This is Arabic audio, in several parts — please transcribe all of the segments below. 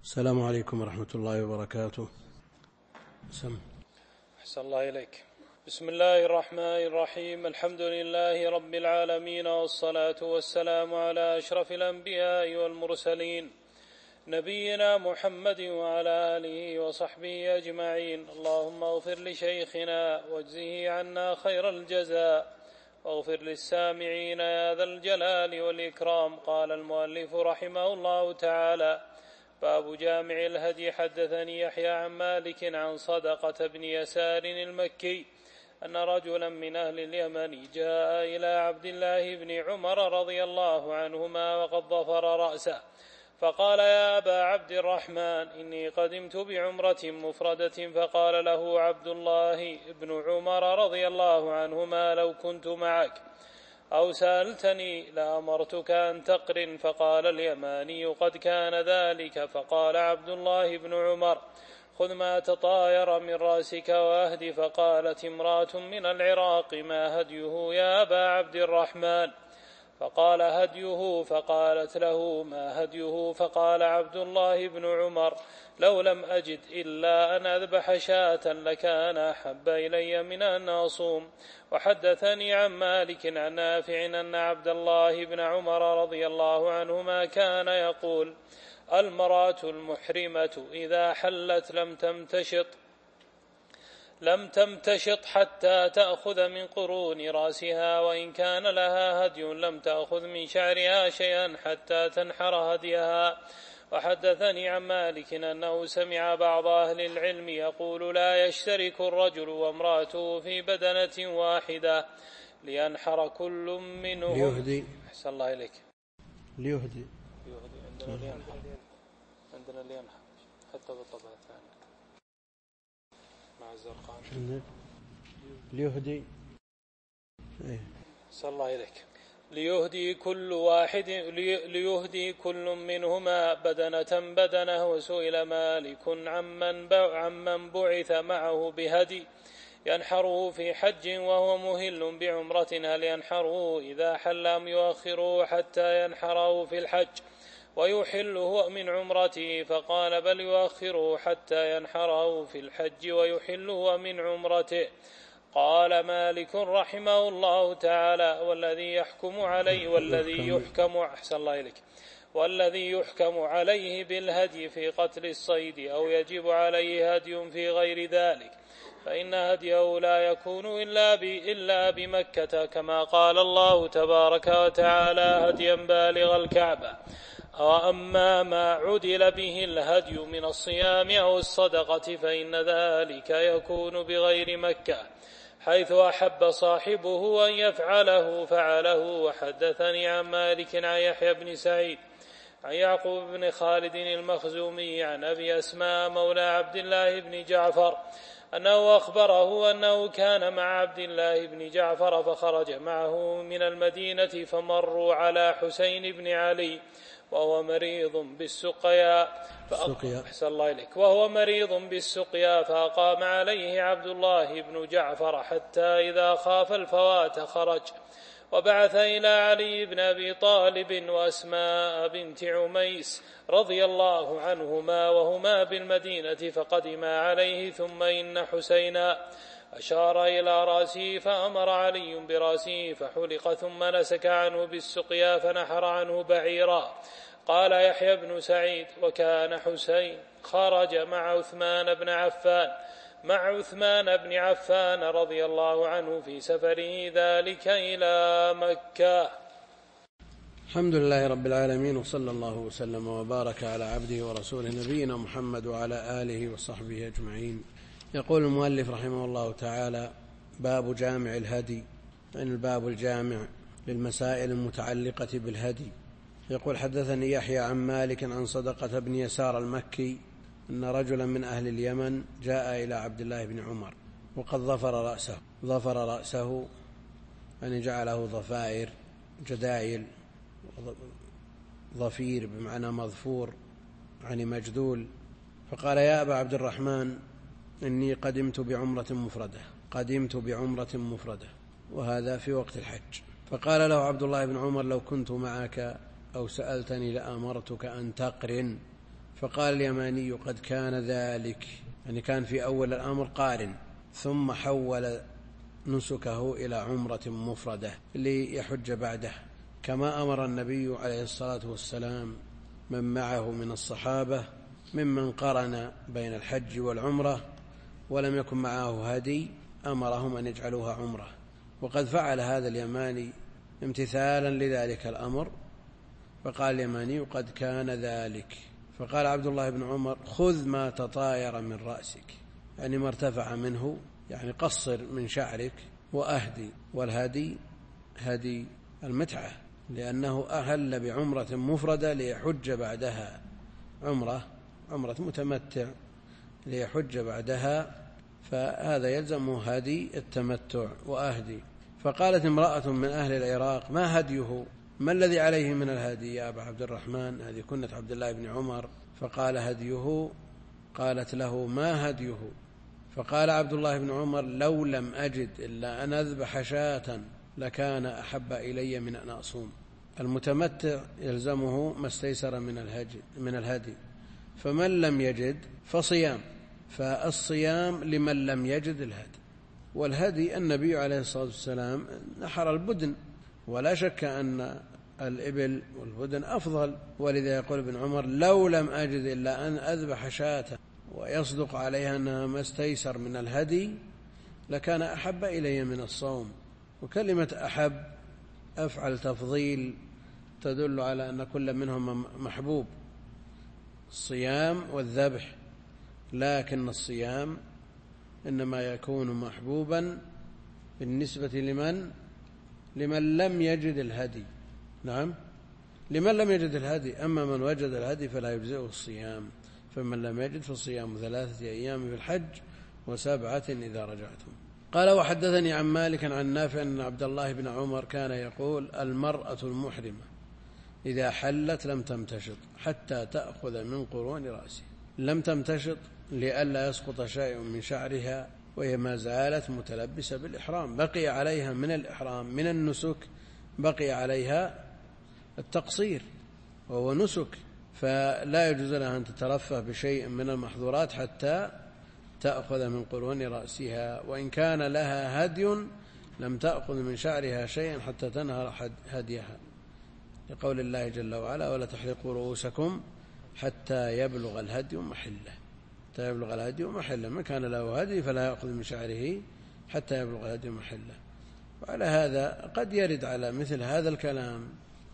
السلام عليكم ورحمة الله وبركاته. أحسن الله إليك. بسم الله الرحمن الرحيم. الحمد لله رب العالمين، والصلاة والسلام على أشرف الأنبياء والمرسلين، نبينا محمد وعلى آله وصحبه أجمعين. اللهم اغفر لشيخنا واجزه عنا خير الجزاء، واغفر للسامعين يا ذا الجلال والإكرام. قال المؤلف رحمه الله تعالى: باب جامع الهدي. حدثني يحيى عن مالك عن صدقة بن يسار المكي أن رجلا من أهل اليمن جاء إلى عبد الله بن عمر رضي الله عنهما وقد ظفر رأسه، فقال: يا أبا عبد الرحمن، إني قدمت بعمرة مفردة. فقال له عبد الله بن عمر رضي الله عنهما: لو كنت معك أو سألتني لأمرتك أن تقرن. فقال اليماني: قد كان ذلك. فقال عبد الله بن عمر: خذ ما تطاير من رأسك وأهد. فقالت امرأة من العراق: ما هديه يا أبا عبد الرحمن؟ فقال: هديه. فقالت له: ما هديه؟ فقال عبد الله بن عمر: لو لم أجد إلا أن أذبح شاة لكان أحب إلي من أن أصوم. وحدثني عن مالك عن نافع أن عبد الله بن عمر رضي الله عنهما كان يقول: المرأة المحرمة إذا حلت لم تمتشط حتى تأخذ من قرون رأسها، وإن كان لها هدي لم تأخذ من شعرها شيئا حتى تنحر هديها. وحدثني عن مالك أنه سمع بعض أهل العلم يقول: لا يشترك الرجل وامرأته في بدنة واحدة لينحر كل منهم. ليهدي. أحسن الله إليك. ليهدي. عندنا لينحر حتى بالطبع الثاني مع الزرقان. ليهدي. أحسن الله إليك. ليهدي كل منهما بدنة. وسئل مالك عمن بعث معه بهدي ينحره في حج وهو مهل بعمرة، هل ينحره إذا حل أم يؤخره حتى ينحره في الحج ويحله من عمرته؟ فقال: بل يؤخره حتى ينحره في الحج ويحله من عمرته. قال مالك رحمه الله تعالى: والذي يحكم عليه بالهدي في قتل الصيد أو يجب عليه هدي في غير ذلك، فإن هديه لا يكون إلا بمكة، كما قال الله تبارك وتعالى: هديا بالغ الكعبة. وأما ما عدل به الهدي من الصيام أو الصدقة فإن ذلك يكون بغير مكة، حيث أحب صاحبه أن يفعله فعله. وحدثني عن مالك عن يحيى بن سعيد عن يعقوب بن خالد المخزومي عن أبي أسماء مولى عبد الله بن جعفر أنه أخبره أنه كان مع عبد الله بن جعفر فخرج معه من المدينة فمروا على حسين بن علي وهو مريض بالسقيا فأقام عليه عبد الله بن جعفر حتى إذا خاف الفوات خرج، وبعث إلى علي بن أبي طالب وأسماء بنت عميس رضي الله عنهما وهما بالمدينة فقدما عليه، ثم إن حسينا أشار إلى رأسه فأمر علي برأسه فحلق، ثم نسك عنه بالسقيا فنحر عنه بعيرا. قال يحيى بن سعيد: وكان حسين خرج مع عثمان بن عفان رضي الله عنه في سفره ذلك إلى مكة. الحمد لله رب العالمين، وصلى الله وسلم وبارك على عبده ورسوله نبينا محمد وعلى آله وصحبه أجمعين. يقول المؤلف رحمه الله تعالى: باب جامع الهدي، يعني الباب الجامع للمسائل المتعلقة بالهدي. يقول: حدثني يحيى عن مالك عن صدقة بن يسار المكي أن رجلا من أهل اليمن جاء إلى عبد الله بن عمر وقد ظفر رأسه يعني جعله ضفائر، جدايل، ظفير بمعنى مظفور يعني مجدول. فقال: يا أبا عبد الرحمن، إني قدمت بعمرة مفردة، وهذا في وقت الحج. فقال له عبد الله بن عمر: لو كنت معك أو سألتني لأمرتك أن تقرن. فقال اليماني قد كان ذلك، يعني كان في أول الأمر قارن، ثم حول نسكه إلى عمرة مفردة ليحج بعده، كما أمر النبي عليه الصلاة والسلام من معه من الصحابة ممن قرن بين الحج والعمرة ولم يكن معه هدي، أمرهم أن يجعلوها عمرة. وقد فعل هذا اليماني امتثالا لذلك الأمر، فقال اليماني قد كان ذلك. فقال عبد الله بن عمر خذ ما تطاير من رأسك، يعني ما ارتفع منه، يعني قصر من شعرك، وأهدي، والهدي هدي المتعة، لأنه أهل بعمرة مفردة ليحج بعدها، عمرة متمتع ليحج بعدها، فهذا يلزم هدي التمتع وأهدي. فقالت امرأة من أهل العراق ما هديه؟ ما الذي عليه من الهدي يا أبا عبد الرحمن؟ هذه كنة عبد الله بن عمر. فقال هديه. قالت له ما هديه؟ فقال عبد الله بن عمر لو لم أجد إلا أن أذبح شاة لكان أحب إلي من أن أصوم. المتمتع يلزمه ما استيسر من الهدي، فمن لم يجد فصيام، فالصيام لمن لم يجد الهدي. والهدي النبي عليه الصلاة والسلام نحر البدن، ولا شك أن الإبل والبدن أفضل، ولذا يقول ابن عمر لو لم أجد إلا أن أذبح شاة، ويصدق عليها أنها ما استيسر من الهدي لكان أحب إلي من الصوم. وكلمة أحب أفعل تفضيل تدل على أن كل منهم محبوب، الصيام والذبح، لكن الصيام إنما يكون محبوبا بالنسبة لمن لم يجد الهدي. نعم، لمن لم يجد الهدي، أما من وجد الهدي فلا يجزئه الصيام، فمن لم يجد فالصيام 3 أيام في الحج و7 إذا رجعتم. قال وحدثني عن مالك عن نافع أن عبد الله بن عمر كان يقول المرأة المحرمة إذا حلت لم تمتشط حتى تأخذ من قرون رأسها. لم تمتشط لئلا يسقط شيء من شعرها، وهي ما زالت متلبسة بالإحرام، بقي عليها من الإحرام من النسك بقي عليها التقصير وهو نسك، فلا يجوز لها أن تترفه بشيء من المحظورات حتى تأخذ من قرون رأسها. وإن كان لها هدي لم تأخذ من شعرها شيئا حتى تنهر هديها، لقول الله جل وعلا ولا تحلقوا رؤوسكم حتى يبلغ الهدي محله. من كان له هدي فلا يأخذ من شعره حتى يبلغ الهدي محله. وعلى هذا قد يرد على مثل هذا الكلام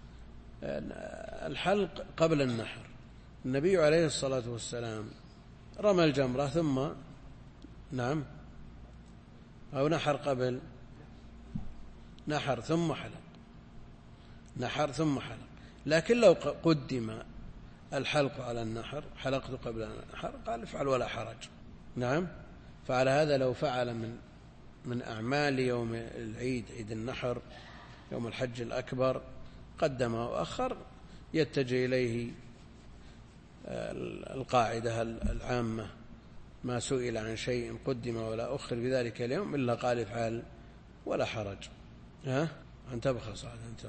الحلق قبل النحر. النبي عليه الصلاة والسلام رمى الجمرة ثم نعم أو نحر قبل، نحر ثم حلق. لكن لو قدم الحلق على النحر، حلقت قبل النحر، قال افعل ولا حرج. نعم، فعلى هذا لو فعل من أعمال يوم العيد، عيد النحر، يوم الحج الأكبر، قدم وأخر، يتجه إليه القاعدة العامة ما سئل عن شيء قدم ولا أخر بذلك اليوم إلا قال افعل ولا حرج. أنت بخص أنت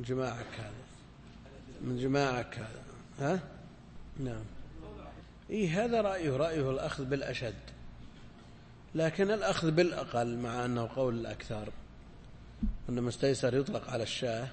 من جماعك هذا. نعم، هذا رأيه الأخذ بالأشد، لكن الأخذ بالأقل مع أنه قول الأكثر أن ما استيسر يطلق على الشاه.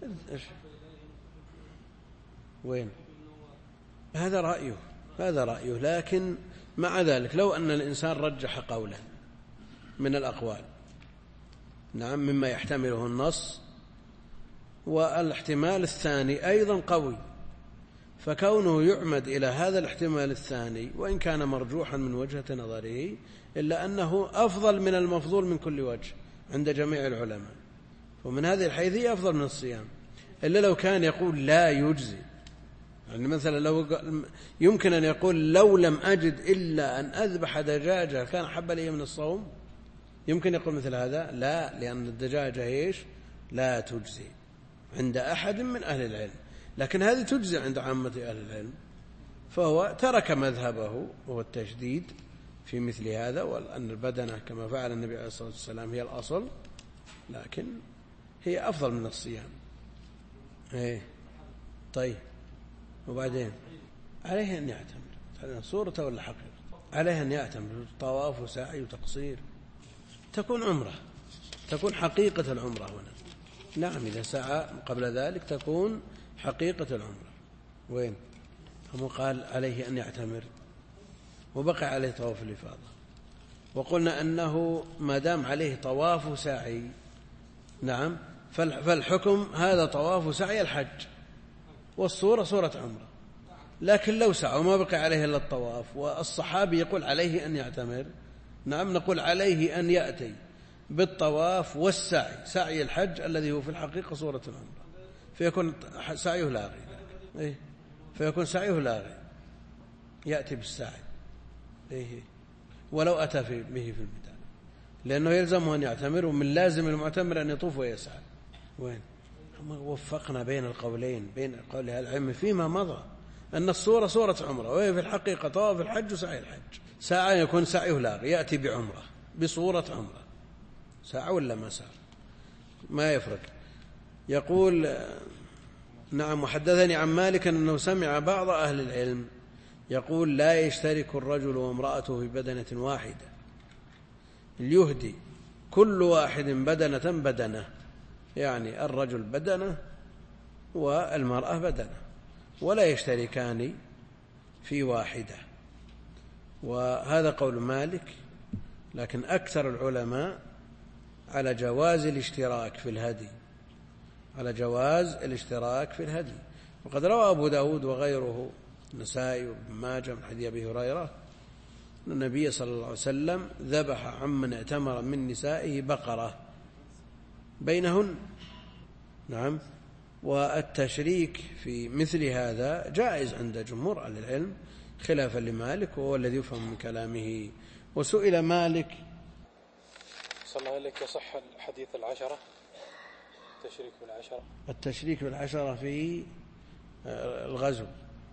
وين هذا رأيه، لكن مع ذلك لو أن الإنسان رجح قولا من الأقوال، نعم، مما يحتمله النص، والاحتمال الثاني أيضا قوي، فكونه يعمد إلى هذا الاحتمال الثاني وإن كان مرجوحا من وجهة نظره إلا أنه أفضل من المفضول من كل وجه عند جميع العلماء، ومن هذه الحيثية أفضل من الصيام. إلا لو كان يقول لا يجزي، يعني مثلا لو يمكن أن يقول لو لم أجد إلا أن أذبح دجاجة كان أحب لي من الصوم، يمكن يقول مثل هذا؟ لا، لأن الدجاجة لا تجزي عند أحد من أهل العلم، لكن هذه تجزي عند عامة أهل العلم، فهو ترك مذهبه وهو التشديد في مثل هذا، وأن البدنة كما فعل النبي عليه الصلاة والسلام هي الأصل، لكن هي أفضل من الصيام. طيب، وبعدين عليه أن يعتمر، صورته ولا حقيقة؟ عليه أن يعتمر، طواف وسعي وتقصير، تكون عمرة، تكون حقيقة العمرة هنا. نعم إذا سعى قبل ذلك تكون حقيقة العمرة. وين هم قال عليه أن يعتمر وبقى عليه طواف الإفاضة، وقلنا أنه ما دام عليه طواف وسعي نعم فالحكم هذا طواف وسعي الحج، والصورة صورة عمرة. لكن لو سعى وما بقي عليه إلا الطواف والصحابي يقول عليه أن يعتمر، نعم نقول عليه أن يأتي بالطواف والسعي، سعي الحج الذي هو في الحقيقة صورة العمرة، فيكون سعيه لاغي. إيه؟ فيكون سعيه لاغي، يأتي بالسعي. إيه؟ ولو أتى به في البداية، لأنه يلزمه أن يعتمر، ومن لازم المعتمر أن يطوف ويسعى. وين وفقنا بين القولين، بين قول العلم فيما مضى أن الصورة صورة عمرة، وهي في الحقيقة طواف الحج وسعي الحج. ساعة يكون سعيه لاغي، يأتي بعمرة بصورة عمرة، ساعة ولا ما ساعة ما يفرق. يقول نعم وحدثني عن مالك أنه سمع بعض أهل العلم يقول لا يشترك الرجل وامرأته في بدنة واحدة، ليهدي كل واحد بدنة بدنة، يعني الرجل بدنة والمرأة بدنة، ولا يشتركان في واحدة. وهذا قول مالك، لكن أكثر العلماء على جواز الاشتراك في الهدي، على جواز الاشتراك في الهدي. وقد روى أبو داود وغيره النسائي وابن ماجه من حديث أبي هريرة أن النبي صلى الله عليه وسلم ذبح عمن اعتمر من نسائه بقرة بينهن. نعم والتشريك في مثل هذا جائز عند جمهور أهل العلم خلافا لمالك، وهو الذي يفهم من كلامه. وسئل مالك صلى الله عليك يصح الحديث العشرة، التشريك بالعشرة، التشريك بالعشرة في الغزو،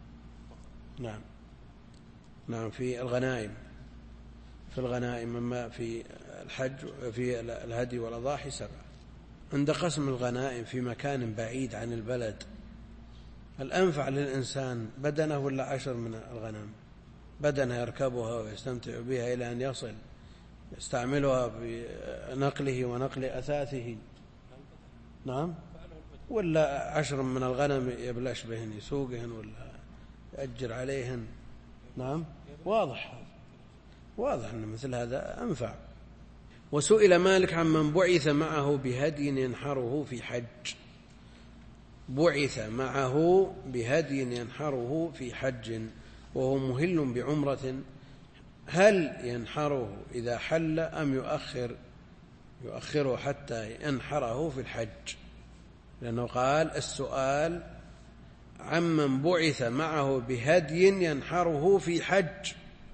نعم نعم في الغنائم، في الغنائم، أما في الحج في الهدي والأضاحي 7. عند قسم الغنائم في مكان بعيد عن البلد الأنفع للإنسان بدنه ولا 10 من الغنم؟ بدنه يركبها ويستمتع بها إلى أن يصل، يستعملها بنقله ونقل أثاثه، نعم، ولا 10 من الغنم يبلش بهن يسوقهن ولا يأجر عليهن؟ نعم واضح أن مثل هذا أنفع. وسئل مالك عمن بعث معه بهدي ينحره في حج، بعث معه بهدي ينحره في حج وهو مهل بعمرة، هل ينحره إذا حل أم يؤخره حتى ينحره في الحج؟ لأنه قال السؤال عمن بعث معه بهدي ينحره في حج،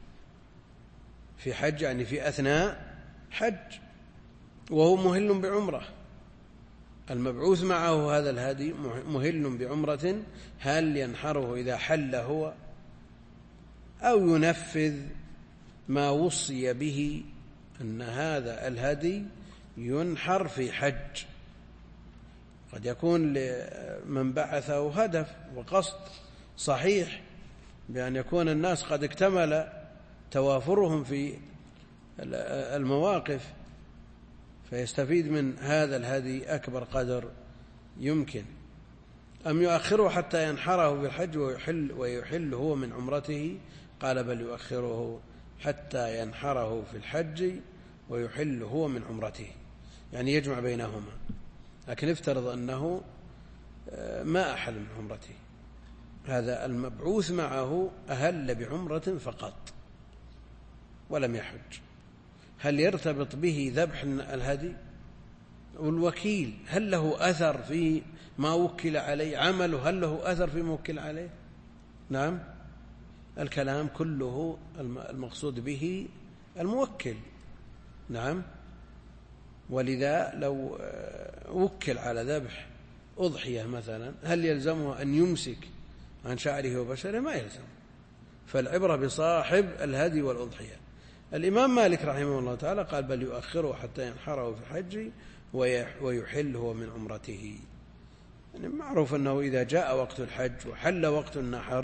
في حج يعني في أثناء حج، وهو مهل بعمرة. المبعوث معه هذا الهدي مهل بعمرة، هل ينحره إذا حل هو أو ينفذ ما وصي به أن هذا الهدي ينحر في حج؟ قد يكون لمن بعثه هدف وقصد صحيح بأن يكون الناس قد اكتمل توافرهم في المواقف، فيستفيد من هذا الهدي أكبر قدر يمكن، أم يؤخره حتى ينحره بالحج ويحل هو من عمرته؟ قال بل يؤخره حتى ينحره في الحج ويحل هو من عمرته، يعني يجمع بينهما. لكن افترض أنه ما أحل من عمرته، هذا المبعوث معه أهل بعمرة فقط ولم يحج، هل يرتبط به ذبح الهدي؟ والوكيل هل له أثر في ما وكل عليه؟ عمله هل له أثر في ما وكل عليه؟ نعم الكلام كله المقصود به الموكل. نعم ولذا لو وكل على ذبح أضحية مثلا هل يلزمه أن يمسك عن شعره وبشره؟ ما يلزم، فالعبرة بصاحب الهدي والأضحية. الإمام مالك رحمه الله تعالى قال بل يؤخره حتى ينحره في الحج ويحل هو من عمرته. يعني معروف أنه إذا جاء وقت الحج وحل وقت النحر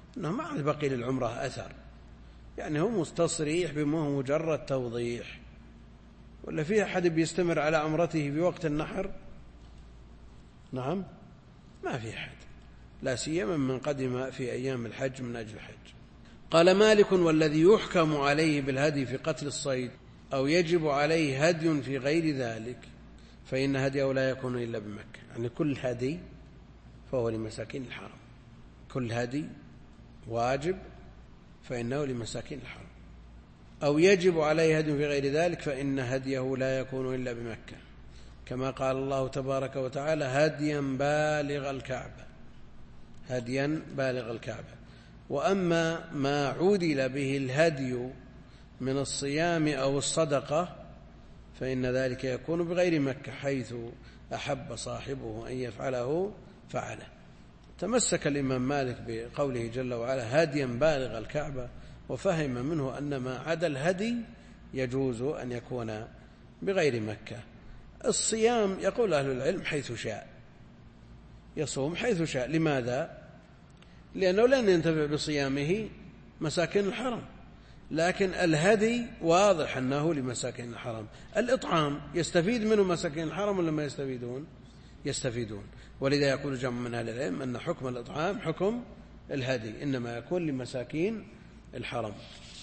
أنه ما عاد بقي للعمرة أثر، يعني هو مستصريح بما هو مجرد توضيح. ولا في أحد بيستمر على عمرته في وقت النحر؟ نعم، ما في أحد، لا سيما من قدم في أيام الحج من أجل الحج. قال مالك: والذي يحكم عليه بالهدي في قتل الصيد أو يجب عليه هدي في غير ذلك فإن هديه لا يكون إلا بمكة. يعني كل هدي فهو لمساكين الحرم، كل هدي واجب فإنه لمساكين الحرم، أو يجب عليه هدي في غير ذلك فإن هديه لا يكون إلا بمكة، كما قال الله تبارك وتعالى: هديا بالغ الكعبة، هديا بالغ الكعبة. وأما ما عُدل به الهدي من الصيام أو الصدقة فإن ذلك يكون بغير مكة، حيث أحب صاحبه أن يفعله فعله. تمسك الإمام مالك بقوله جل وعلا هديا بالغ الكعبة، وفهم منه أن ما عدا الهدي يجوز أن يكون بغير مكة. الصيام يقول أهل العلم حيث شاء، يصوم حيث شاء. لماذا؟ لأنه لن ينتفع بصيامه مساكين الحرم، لكن الهدي واضح أنه لمساكين الحرم. الإطعام يستفيد منه مساكين الحرم ولا ما يستفيدون؟ يستفيدون. ولذا يقول جمع من أهل العلم أن حكم الإطعام حكم الهدي، إنما يكون لمساكين الحرم.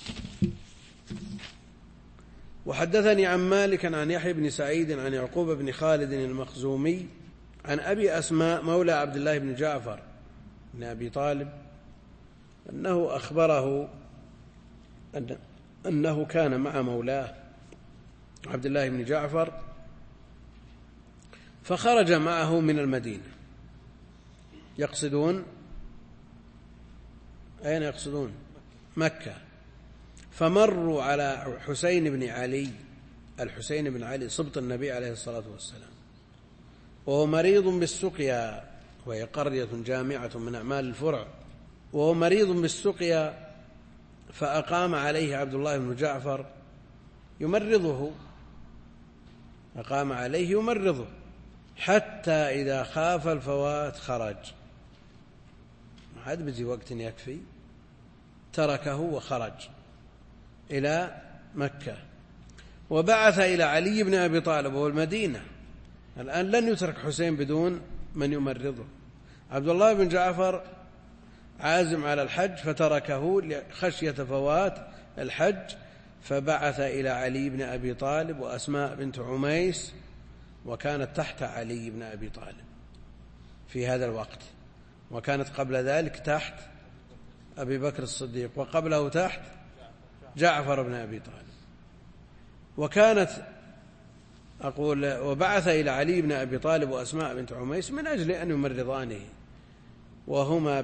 وحدثني عن مالك عن يحيى بن سعيد عن يعقوب بن خالد المخزومي عن أبي أسماء مولى عبد الله بن جعفر بن أبي طالب أنه أخبره أنه كان مع مولاه عبد الله بن جعفر فخرج معه من المدينة، يقصدون أين يقصدون؟ مكة. فمروا على حسين بن علي، الحسين بن علي سبط النبي عليه الصلاة والسلام، وهو مريض بالسقيا، وهي قرية جامعة من أعمال الفرع، وهو مريض بالسقيا، فأقام عليه عبد الله بن جعفر يمرضه، أقام عليه يمرضه حتى إذا خاف الفوات خرج. عاد بزي وقت يكفي، تركه وخرج إلى مكة، وبعث إلى علي بن أبي طالب وهو المدينة. الآن لن يترك حسين بدون من يمرضه. عبد الله بن جعفر عازم على الحج فتركه خشية فوات الحج، فبعث إلى علي بن أبي طالب وأسماء بنت عميس، وكانت تحت علي بن أبي طالب في هذا الوقت، وكانت قبل ذلك تحت أبي بكر الصديق، وقبله تحت جعفر بن أبي طالب. وكانت وبعث إلى علي بن أبي طالب وأسماء بنت عميس من أجل أن يمرضانه، وهما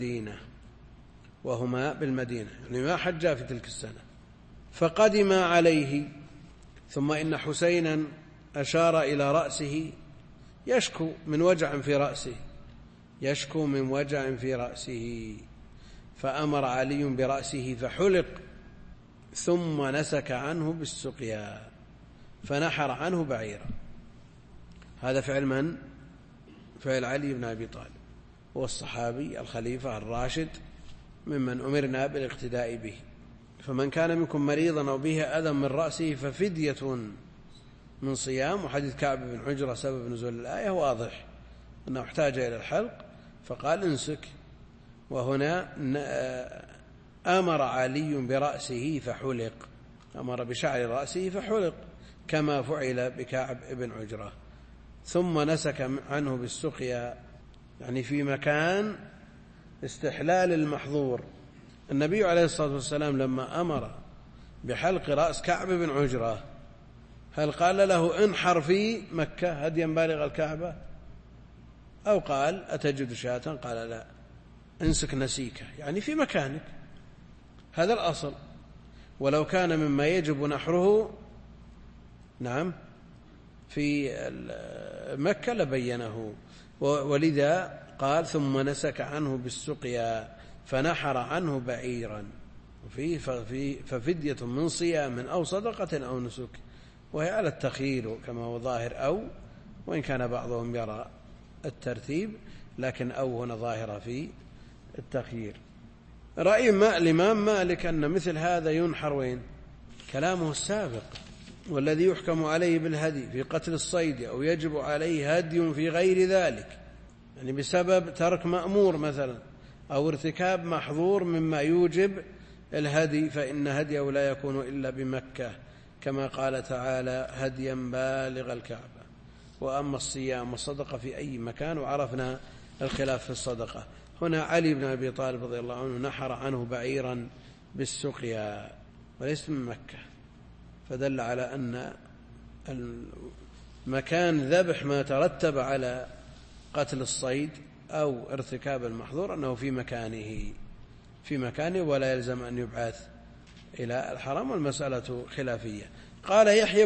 بالمدينة يعني ما حجا في تلك السنة. فقدم عليه، ثم إن حسينا أشار إلى رأسه يشكو من وجع في رأسه، فأمر علي برأسه فحلق، ثم نسك عنه بالسقيا فنحر عنه بعيرا. هذا فعل من؟ فعل علي بن أبي طالب، هو الصحابي الخليفة الراشد ممن أمرنا بالاقتداء به. فمن كان منكم مريضا أو به أذى من رأسه ففدية من صيام. وحديث كعب بن عجرة سبب نزول الآية واضح أنه احتاج إلى الحلق فقال انسك، وهنا أمر علي برأسه فحلق، أمر بشعر رأسه فحلق كما فعل بكعب بن عجرة. ثم نسك عنه بالسقيا، يعني في مكان استحلال المحظور. النبي عليه الصلاة والسلام لما أمر بحلق رأس كعب بن عجرة هل قال له انحر في مكة هديا بالغ الكعبة، أو قال أتجد شاة؟ قال لا، انسك نسيكة، يعني في مكانك، هذا الأصل. ولو كان مما يجب نحره نعم في مكة لبينه. ولذا قال ثم نسك عنه بالسقيا فنحر عنه بعيرا، ففدية من صيام أو صدقة أو نسك، وهي على التخيير كما هو ظاهر، أو وإن كان بعضهم يرى الترتيب، لكن أو هنا ظاهرة في التخيير. رأي الإمام مالك أن مثل هذا ينحر وين؟ كلامه السابق: والذي يحكم عليه بالهدي في قتل الصيد أو يجب عليه هدي في غير ذلك، يعني بسبب ترك مأمور مثلا أو ارتكاب محظور مما يوجب الهدي، فإن هديه لا يكون إلا بمكة، كما قال تعالى: هديا بالغ الكعبة. وأما الصيام والصدقة في أي مكان، وعرفنا الخلاف في الصدقة. هنا علي بن أبي طالب رضي الله عنه نحر عنه بعيرا بالسقيا وليس من مكة، فدل على أن مكان ذبح ما ترتب على قتل الصيد أو ارتكاب المحظور أنه في مكانه ولا يلزم أن يبعث إلى الحرم، والمسألة خلافية. قال يحيى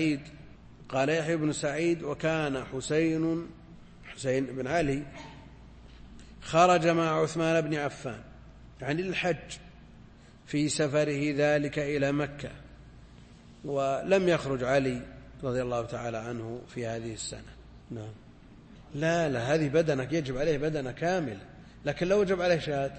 بن سعيد: وكان حسين بن علي خرج مع عثمان بن عفان يعني للحج في سفره ذلك إلى مكة، ولم يخرج علي رضي الله تعالى عنه في هذه السنة. نعم. لا هذه بدنة يجب عليه بدنة كاملة، لكن لو وجب عليه شاة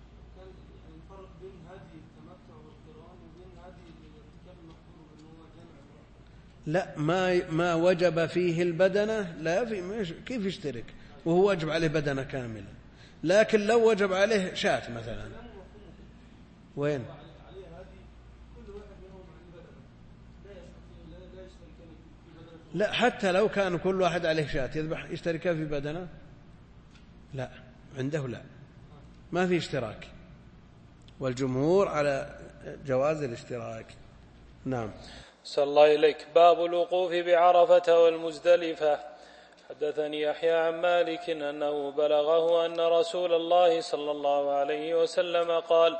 لا، ما وجب فيه البدنة لا كيف يشترك وهو وجب عليه بدنة كاملة؟ لكن لو وجب عليه شاة مثلا وين؟ لا، حتى لو كان كل واحد عليه شاة يذبح يشترك في بدنة؟ لا، عنده لا، ما في اشتراك، والجمهور على جواز الاشتراك. نعم. صلى الله إليك. باب الوقوف بعرفة والمزدلفة. حدثني يحيى عن مالك أنه بلغه أن رسول الله صلى الله عليه وسلم قال: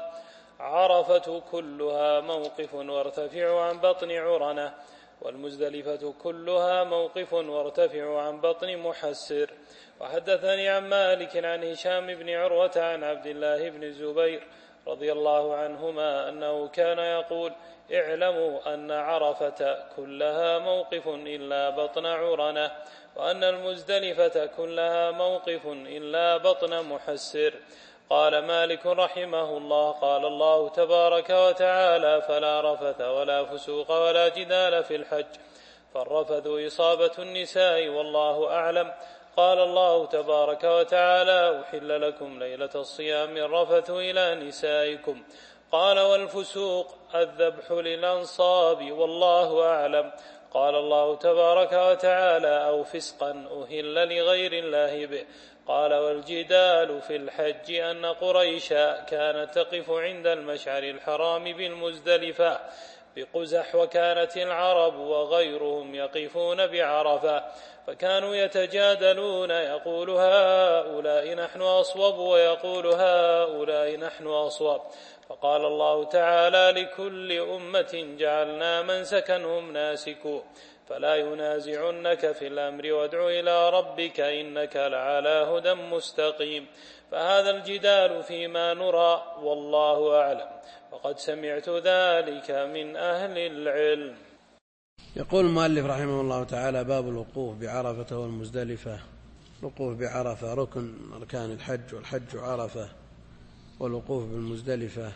عرفة كلها موقف وارتفع عن بطن عرنة، والمزدلفة كلها موقف وارتفع عن بطن محسر. وحدثني عن مالك عن هشام بن عروة عن عبد الله بن الزبير رضي الله عنهما أنه كان يقول: اعلموا أن عرفة كلها موقف إلا بطن عرنة، وأن المزدلفة كلها موقف إلا بطن محسر. قال مالك رحمه الله: قال الله تبارك وتعالى: فلا رفث ولا فسوق ولا جدال في الحج، فالرفث إصابة النساء والله أعلم. قال الله تبارك وتعالى: أحل لكم ليلة الصيام الرفث إلى نسائكم. قال: والفسوق الذبح للأنصاب والله أعلم. قال الله تبارك وتعالى: أو فسقا أهل لغير الله به. قال: والجدال في الحج أن قريشا كانت تقف عند المشعر الحرام بالمزدلفة بقزح، وكانت العرب وغيرهم يقفون بعرفة، فكانوا يتجادلون، يقول هؤلاء نحن أصوب ويقول هؤلاء نحن أصوب. فقال الله تعالى: لكل أمة جعلنا منسكا هم ناسكوه، فلا ينازعنك في الأمر وادع إلى ربك إنك لعلى هدى مستقيم. فهذا الجدال فيما نرى والله أعلم، وقد سمعت ذلك من أهل العلم. يقول المؤلف رحمه الله تعالى: باب الوقوف بعرفة والمزدلفة. الوقوف بعرفة ركن أركان الحج، والحج عرفة، والوقوف بالمزدلفة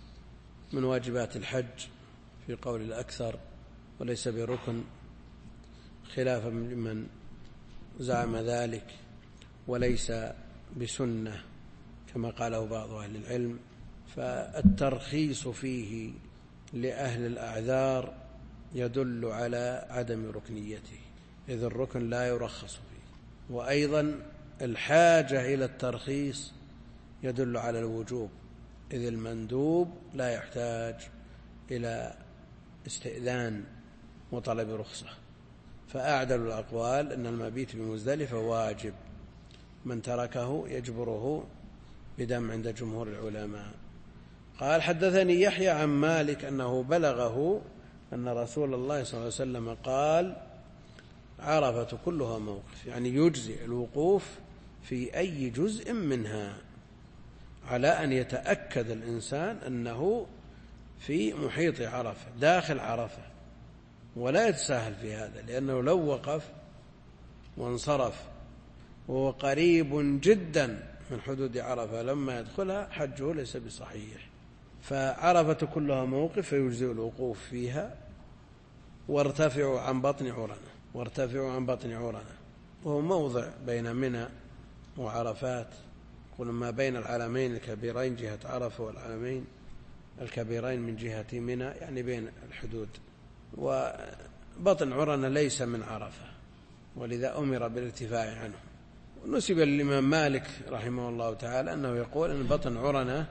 من واجبات الحج في قول الأكثر، وليس بركن، خلافا لمن زعم ذلك، وليس بسنة كما قاله بعض أهل العلم. فالترخيص فيه لأهل الأعذار يدل على عدم ركنيته، إذ الركن لا يرخص فيه. وأيضا الحاجة إلى الترخيص يدل على الوجوب، إذ المندوب لا يحتاج إلى استئذان وطلب رخصة. فأعدل الأقوال أن المبيت بمزدلفة واجب، من تركه يجبره بدم عند جمهور العلماء. قال: حدثني يحيى عن مالك أنه بلغه أن رسول الله صلى الله عليه وسلم قال: عرفة كلها موقف، يعني يجزئ الوقوف في أي جزء منها، على أن يتأكد الإنسان أنه في محيط عرفة داخل عرفة، ولا يتساهل في هذا، لأنه لو وقف وانصرف وهو قريب جدا من حدود عرفة لما يدخلها حجه ليس بصحيح. فعرفة كلها موقف فيجزئ الوقوف فيها. وارتفعوا عن بطن عرنة وهو موضع بين منى وعرفات، كل ما بين العلمين الكبيرين جهة عرفة والعلمين الكبيرين من جهة منى، يعني بين الحدود. وبطن عرنة ليس من عرفة، ولذا أمر بالارتفاع عنه. ونسب للإمام مالك رحمه الله تعالى أنه يقول أن بطن عرنة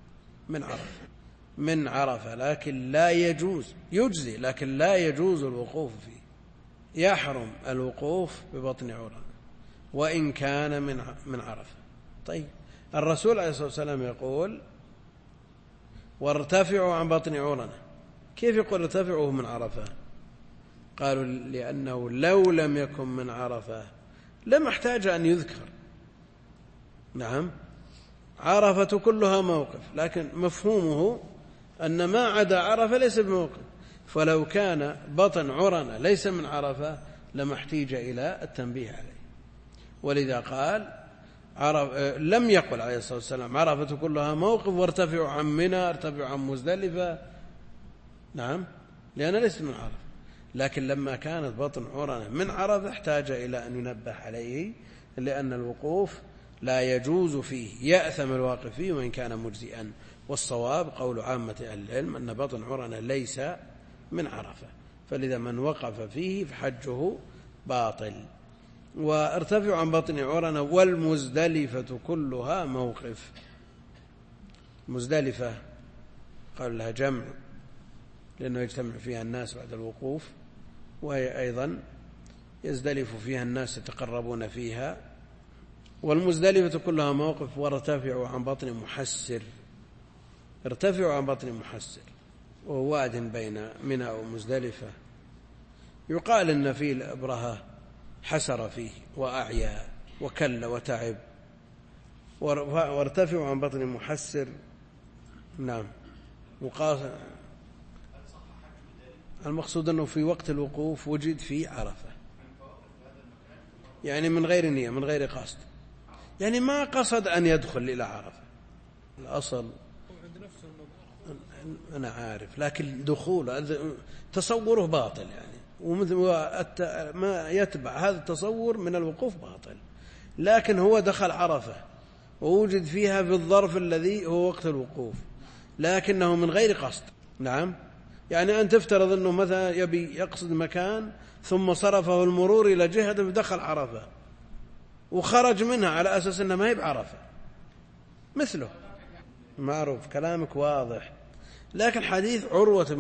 من عرفة، لكن لا يجوز، يجزي لكن لا يجوز الوقوف فيه، يحرم الوقوف ببطن عرنة وإن كان من عرفة. طيب الرسول عليه الصلاة والسلام يقول وارتفعوا عن بطن عرنة، كيف يقول ارتفعوا من عرفة؟ قالوا لأنه لو لم يكن من عرفة لما احتاج أن يذكر. نعم، عرفة كلها موقف، لكن مفهومه أن ما عدا عرفة ليس بموقف، فلو كان بطن عرنة ليس من عرفة لما احتاج إلى التنبيه عليه. ولذا قال لم يقل عليه الصلاة والسلام عرفة كلها موقف وارتفعوا عن منى، ارتفعوا عن مزدلفة. نعم، لأن ليس من عرفة، لكن لما كانت بطن عرنة من عرفة احتاج إلى أن ينبه عليه، لأن الوقوف لا يجوز فيه، يأثم الواقف فيه وإن كان مجزئا. والصواب قول عامة أهل العلم أن بطن عرنة ليس من عرفة، فلذا من وقف فيه فحجه باطل. وارتفعوا عن بطن عرنة والمزدلفة كلها موقف. مزدلفة قال لها جمع لأنه يجتمع فيها الناس بعد الوقوف، وهي أيضا يزدلف فيها الناس يتقربون فيها. والمزدلفة كلها موقف. وارتفعوا عن بطن محسر، ارتفعوا عن بطن محسر وهو واد بين منى ومزدلفة، يقال إن فيه الأبرهة حسر فيه وأعيا وكل وتعب. وارتفعوا عن بطن محسر. نعم، المقصود أنه في وقت الوقوف وجد في عرفة، يعني من غير نية، من غير قصد، يعني ما قصد أن يدخل إلى عرفة. الأصل أنا عارف، لكن دخول تصوره باطل، يعني ومثل ما يتبع هذا التصور من الوقوف باطل. لكن هو دخل عرفة ووجد فيها في الظرف الذي هو وقت الوقوف، لكنه من غير قصد. نعم، يعني أن تفترض أنه مثلا يبي يقصد مكان ثم صرفه المرور إلى جهة فدخل عرفة وخرج منها على أساس أنه ما هي بعرفة، مثله. معروف، كلامك واضح. لكن حديث عروة بن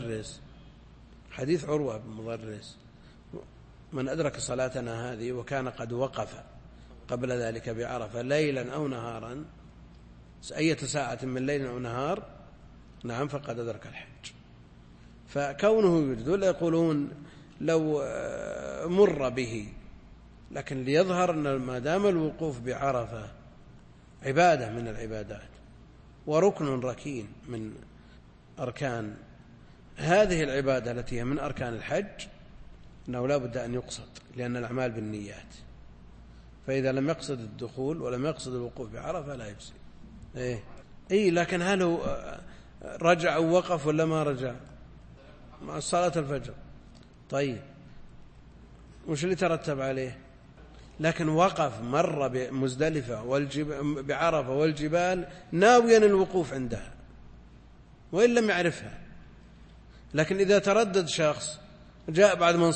مضرس من أدرك صلاتنا هذه وكان قد وقف قبل ذلك بعرفة ليلا أو نهارا، أي ساعة من ليل أو نهار، نعم، فقد أدرك الحج. فكونه يوجد، ولا يقولون لو مر به، لكن ليظهر أن ما دام الوقوف بعرفة عبادة من العبادات وركن ركين من أركان هذه العبادة التي هي من أركان الحج، أنه لا بد أن يقصد، لأن الأعمال بالنيات. فإذا لم يقصد الدخول ولم يقصد الوقوف بعرفة لا يجزي. لكن هل هو رجع ووقف ولا ما رجع مع صلاة الفجر؟ طيب وش اللي ترتب عليه؟ لكن وقف، مر بمزدلفة بعرفة والجبال ناويا الوقوف عندها وإن لم يعرفها. لكن إذا تردد شخص جاء بعد ما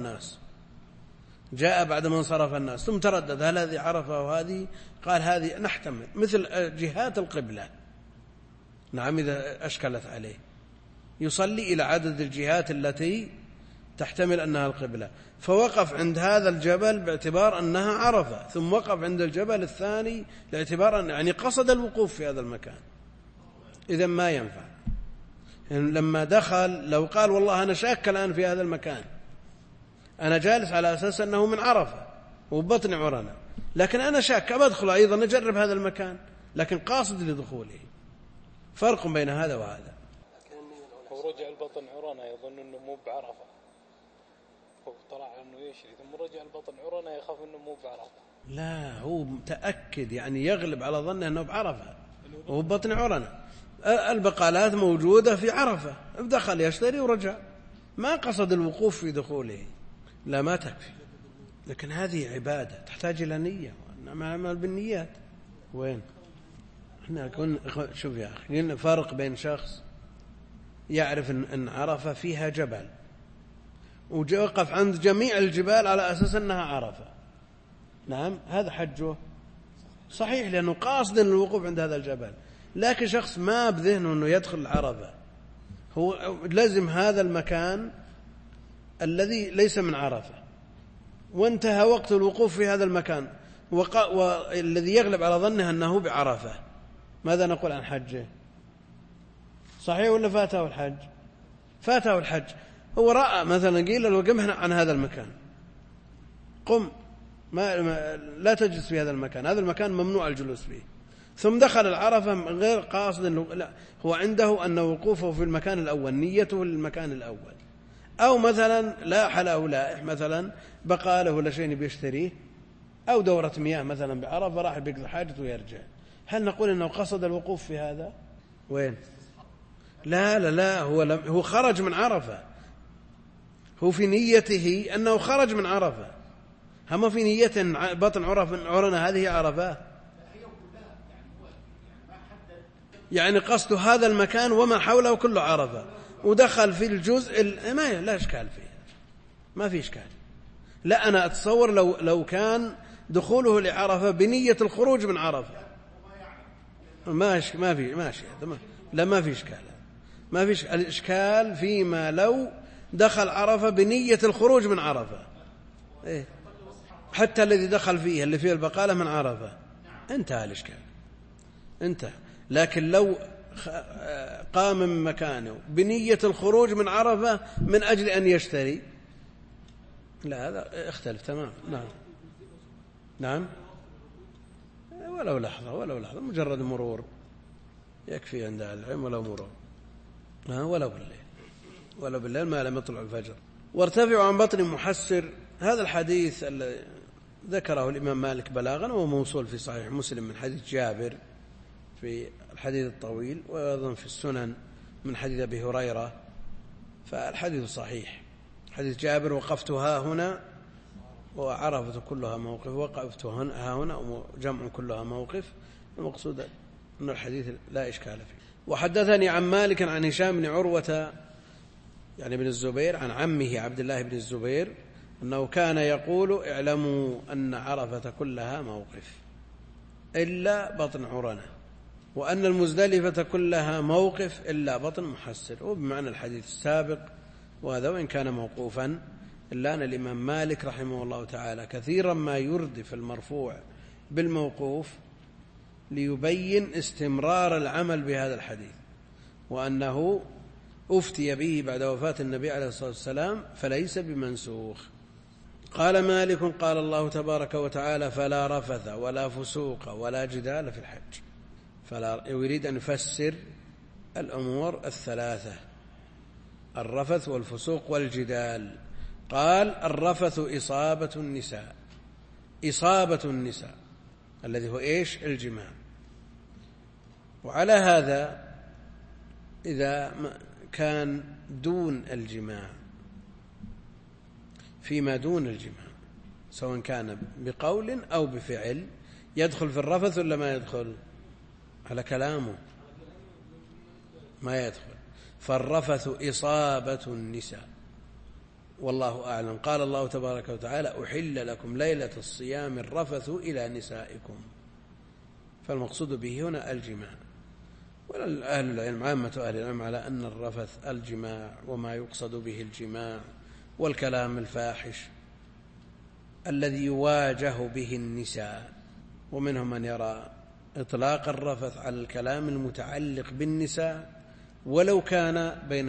انصرف الناس ثم تردد هل هذه عرفة وهذه، قال هذه نحتمل، مثل جهات القبلة. نعم، إذا أشكلت عليه يصلي إلى عدد الجهات التي تحتمل أنها القبلة، فوقف عند هذا الجبل باعتبار أنها عرفة، ثم وقف عند الجبل الثاني لاعتبار أن يعني قصد الوقوف في هذا المكان، إذن ما ينفع. يعني لما دخل لو قال والله أنا شاك الآن في هذا المكان، أنا جالس على أساس أنه من عرفة وبطن عرنة، لكن أنا شاك أدخل أيضا أجرب هذا المكان، لكن قاصد لدخوله، فرق بين هذا وهذا. هو رجع البطن عرنة يظن أنه مو بعرفة، هو طلع أنه يشري ثم رجع البطن عرنة يخاف أنه مو بعرفة. لا، هو متأكد، يعني يغلب على ظنه أنه بعرفة وهو بطن عرنة. البقالات موجودة في عرفة، دخل يشتري ورجع، ما قصد الوقوف في دخوله. لا، ما تكفي. لكن هذه عبادة تحتاج إلى نية، وإنما الأعمال بالنيات. وين احنا شوف يا أخي، قلنا فرق بين شخص يعرف أن عرفة فيها جبل ووقف عند جميع الجبال على أساس أنها عرفة، نعم هذا حجه صحيح لأنه قاصد الوقوف عند هذا الجبل. لكن شخص ما بذهنه أنه يدخل عرفة، هو لازم هذا المكان الذي ليس من عرفة، وانتهى وقت الوقوف في هذا المكان، والذي يغلب على ظنه أنه بعرفة، ماذا نقول عن حجه؟ صحيح ولا فاته الحج؟ فاته الحج. هو رأى مثلا قيل له قم عن هذا المكان، قم، لا تجلس في هذا المكان، هذا المكان ممنوع الجلوس فيه، ثم دخل العرفة غير قاصد، لا، هو عنده أن وقوفه في المكان الأول نيته للمكان الأول. أو مثلا لاح له لائح، مثلا بقى له شيء بيشتريه، أو دورة مياه مثلا بعرفة راح بيقضي حاجته ويرجع، هل نقول أنه قصد الوقوف في هذا؟ وين؟ لا لا لا، هو خرج من عرفة، هو في نيته أنه خرج من عرفة، هم في نية بطن عرنة هذه عرفة، يعني قصد هذا المكان وما حوله كله عرفة، ودخل في الجزء لا إشكال فيه، ما في إشكال. لا، أنا أتصور لو كان دخوله لعرفة بنية الخروج من عرفة ما في ماشي، لا ما في إشكال، ما فيش الإشكال فيما لو دخل عرفة بنية الخروج من عرفة، إيه؟ حتى الذي دخل فيه اللي فيه البقالة من عرفة انتهى الإشكال، انتهى. لكن لو قام من مكانه بنية الخروج من عرفة من أجل أن يشتري، لا، هذا اختلف تمام. نعم ولو لحظة مجرد مرور يكفي عند العلم، ولو مرور، ولو بالليل ما لم يطلع الفجر. وارتفعوا عن بطن محسر، هذا الحديث الذي ذكره الإمام مالك بلاغا وهو موصول في صحيح مسلم من حديث جابر في الحديث الطويل، وأيضا في السنن من حديث أبي هريرة، فالحديث صحيح. حديث جابر وقفت ها هنا وعرفت كلها موقف، وقفت ها هنا وجمع كلها موقف، المقصود أن الحديث لا إشكال فيه. وحدثني عن مالك عن هشام بن عروة يعني بن الزبير عن عمه عبد الله بن الزبير أنه كان يقول اعلموا أن عرفة كلها موقف إلا بطن عرنة، وأن المزدلفة كلها موقف إلا بطن محسر، وبمعنى الحديث السابق، وهذا وإن كان موقوفا إلا أن الإمام مالك رحمه الله تعالى كثيرا ما يردف المرفوع بالموقوف ليبين استمرار العمل بهذا الحديث، وأنه أفتي به بعد وفاة النبي عليه الصلاة والسلام فليس بمنسوخ. قال مالك قال الله تبارك وتعالى فلا رفث ولا فسوق ولا جدال في الحج، فلا يريد أن يفسر الأمور الثلاثة، الرفث والفسوق والجدال. قال الرفث إصابة النساء الذي هو إيش؟ الجماع. وعلى هذا إذا كان دون الجماع، فيما دون الجماع سواء كان بقول أو بفعل يدخل في الرفث ولا ما يدخل؟ على كلامه ما يدخل، فالرفث إصابة النساء والله أعلم. قال الله تبارك وتعالى أحل لكم ليلة الصيام الرفث إلى نسائكم، فالمقصود به هنا الجماع. أهل العلم عامة أهل العلم على أن الرفث الجماع وما يقصد به الجماع والكلام الفاحش الذي يواجه به النساء، ومنهم من يرى إطلاق الرفث على الكلام المتعلق بالنساء ولو كان بين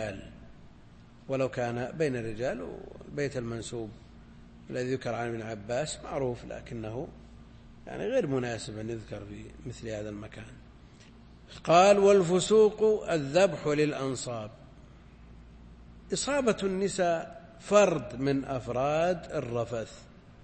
الرجال، وبيت المنسوب الذي ذكر عن ابن عباس معروف، لكنه يعني غير مناسب أن يذكر في مثل هذا المكان. قال والفسوق الذبح للأنصاب. إصابة النساء فرد من أفراد الرفث،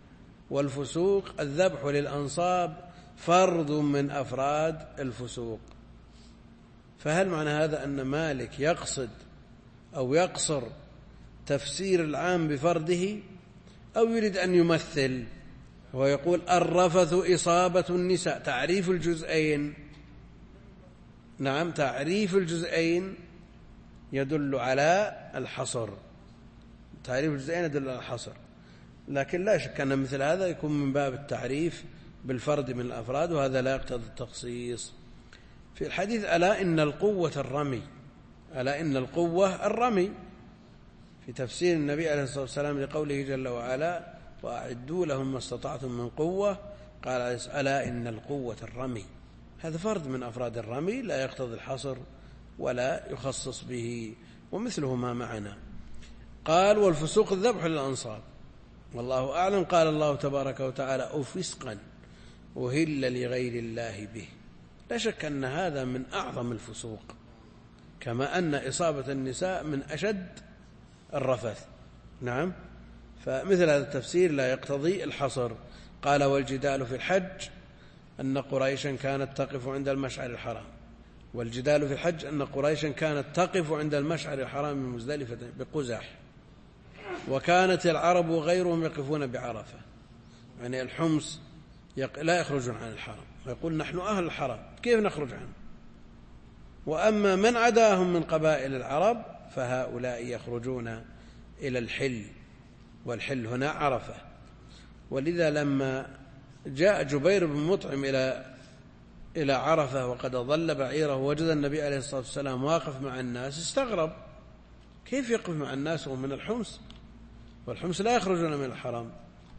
والفسوق الذبح للأنصاب فرض من أفراد الفسوق. فهل معنى هذا أن مالك يقصد أو يقصر تفسير العام بفرده، أو يريد أن يمثل ويقول الرفث إصابة النساء؟ تعريف الجزئين، نعم، تعريف الجزئين يدل على الحصر، تعريف الجزئين يدل على الحصر، لكن لا شك أن مثل هذا يكون من باب التعريف بالفرد من الأفراد، وهذا لا يقتضي التخصيص. في الحديث ألا إن القوة الرمي، ألا إن القوة الرمي، في تفسير النبي عليه الصلاة والسلام لقوله جل وعلا وأعدوا لهم ما استطعتم من قوة، قال ألا إن القوة الرمي، هذا فرد من أفراد الرمي لا يقتضي الحصر ولا يخصص به، ومثله ما معنا. قال والفسوق الذبح للأنصاب، والله أعلم. قال الله تبارك وتعالى أو فسقا أهل لغير الله به. لا شك أن هذا من أعظم الفسوق، كما أن إصابة النساء من أشد الرفث، نعم. فمثل هذا التفسير لا يقتضي الحصر. قال والجدال في الحج أن قريشا كانت تقف عند المشعر الحرام، والجدال في الحج أن قريشا كانت تقف عند المشعر الحرام من مزدلفة بقزح، وكانت العرب وغيرهم يقفون بعرفة، يعني الحمص لا يخرجون عن الحرم، ويقول نحن أهل الحرم كيف نخرج عنه؟ وأما من عداهم من قبائل العرب فهؤلاء يخرجون إلى الحل، والحل هنا عرفة. ولذا لما جاء جبير بن مطعم إلى عرفة وقد ضل بعيره ووجد النبي عليه الصلاة والسلام واقف مع الناس استغرب، كيف يقف مع الناس وهم من الحمص، والحمص لا يخرجون من الحرم؟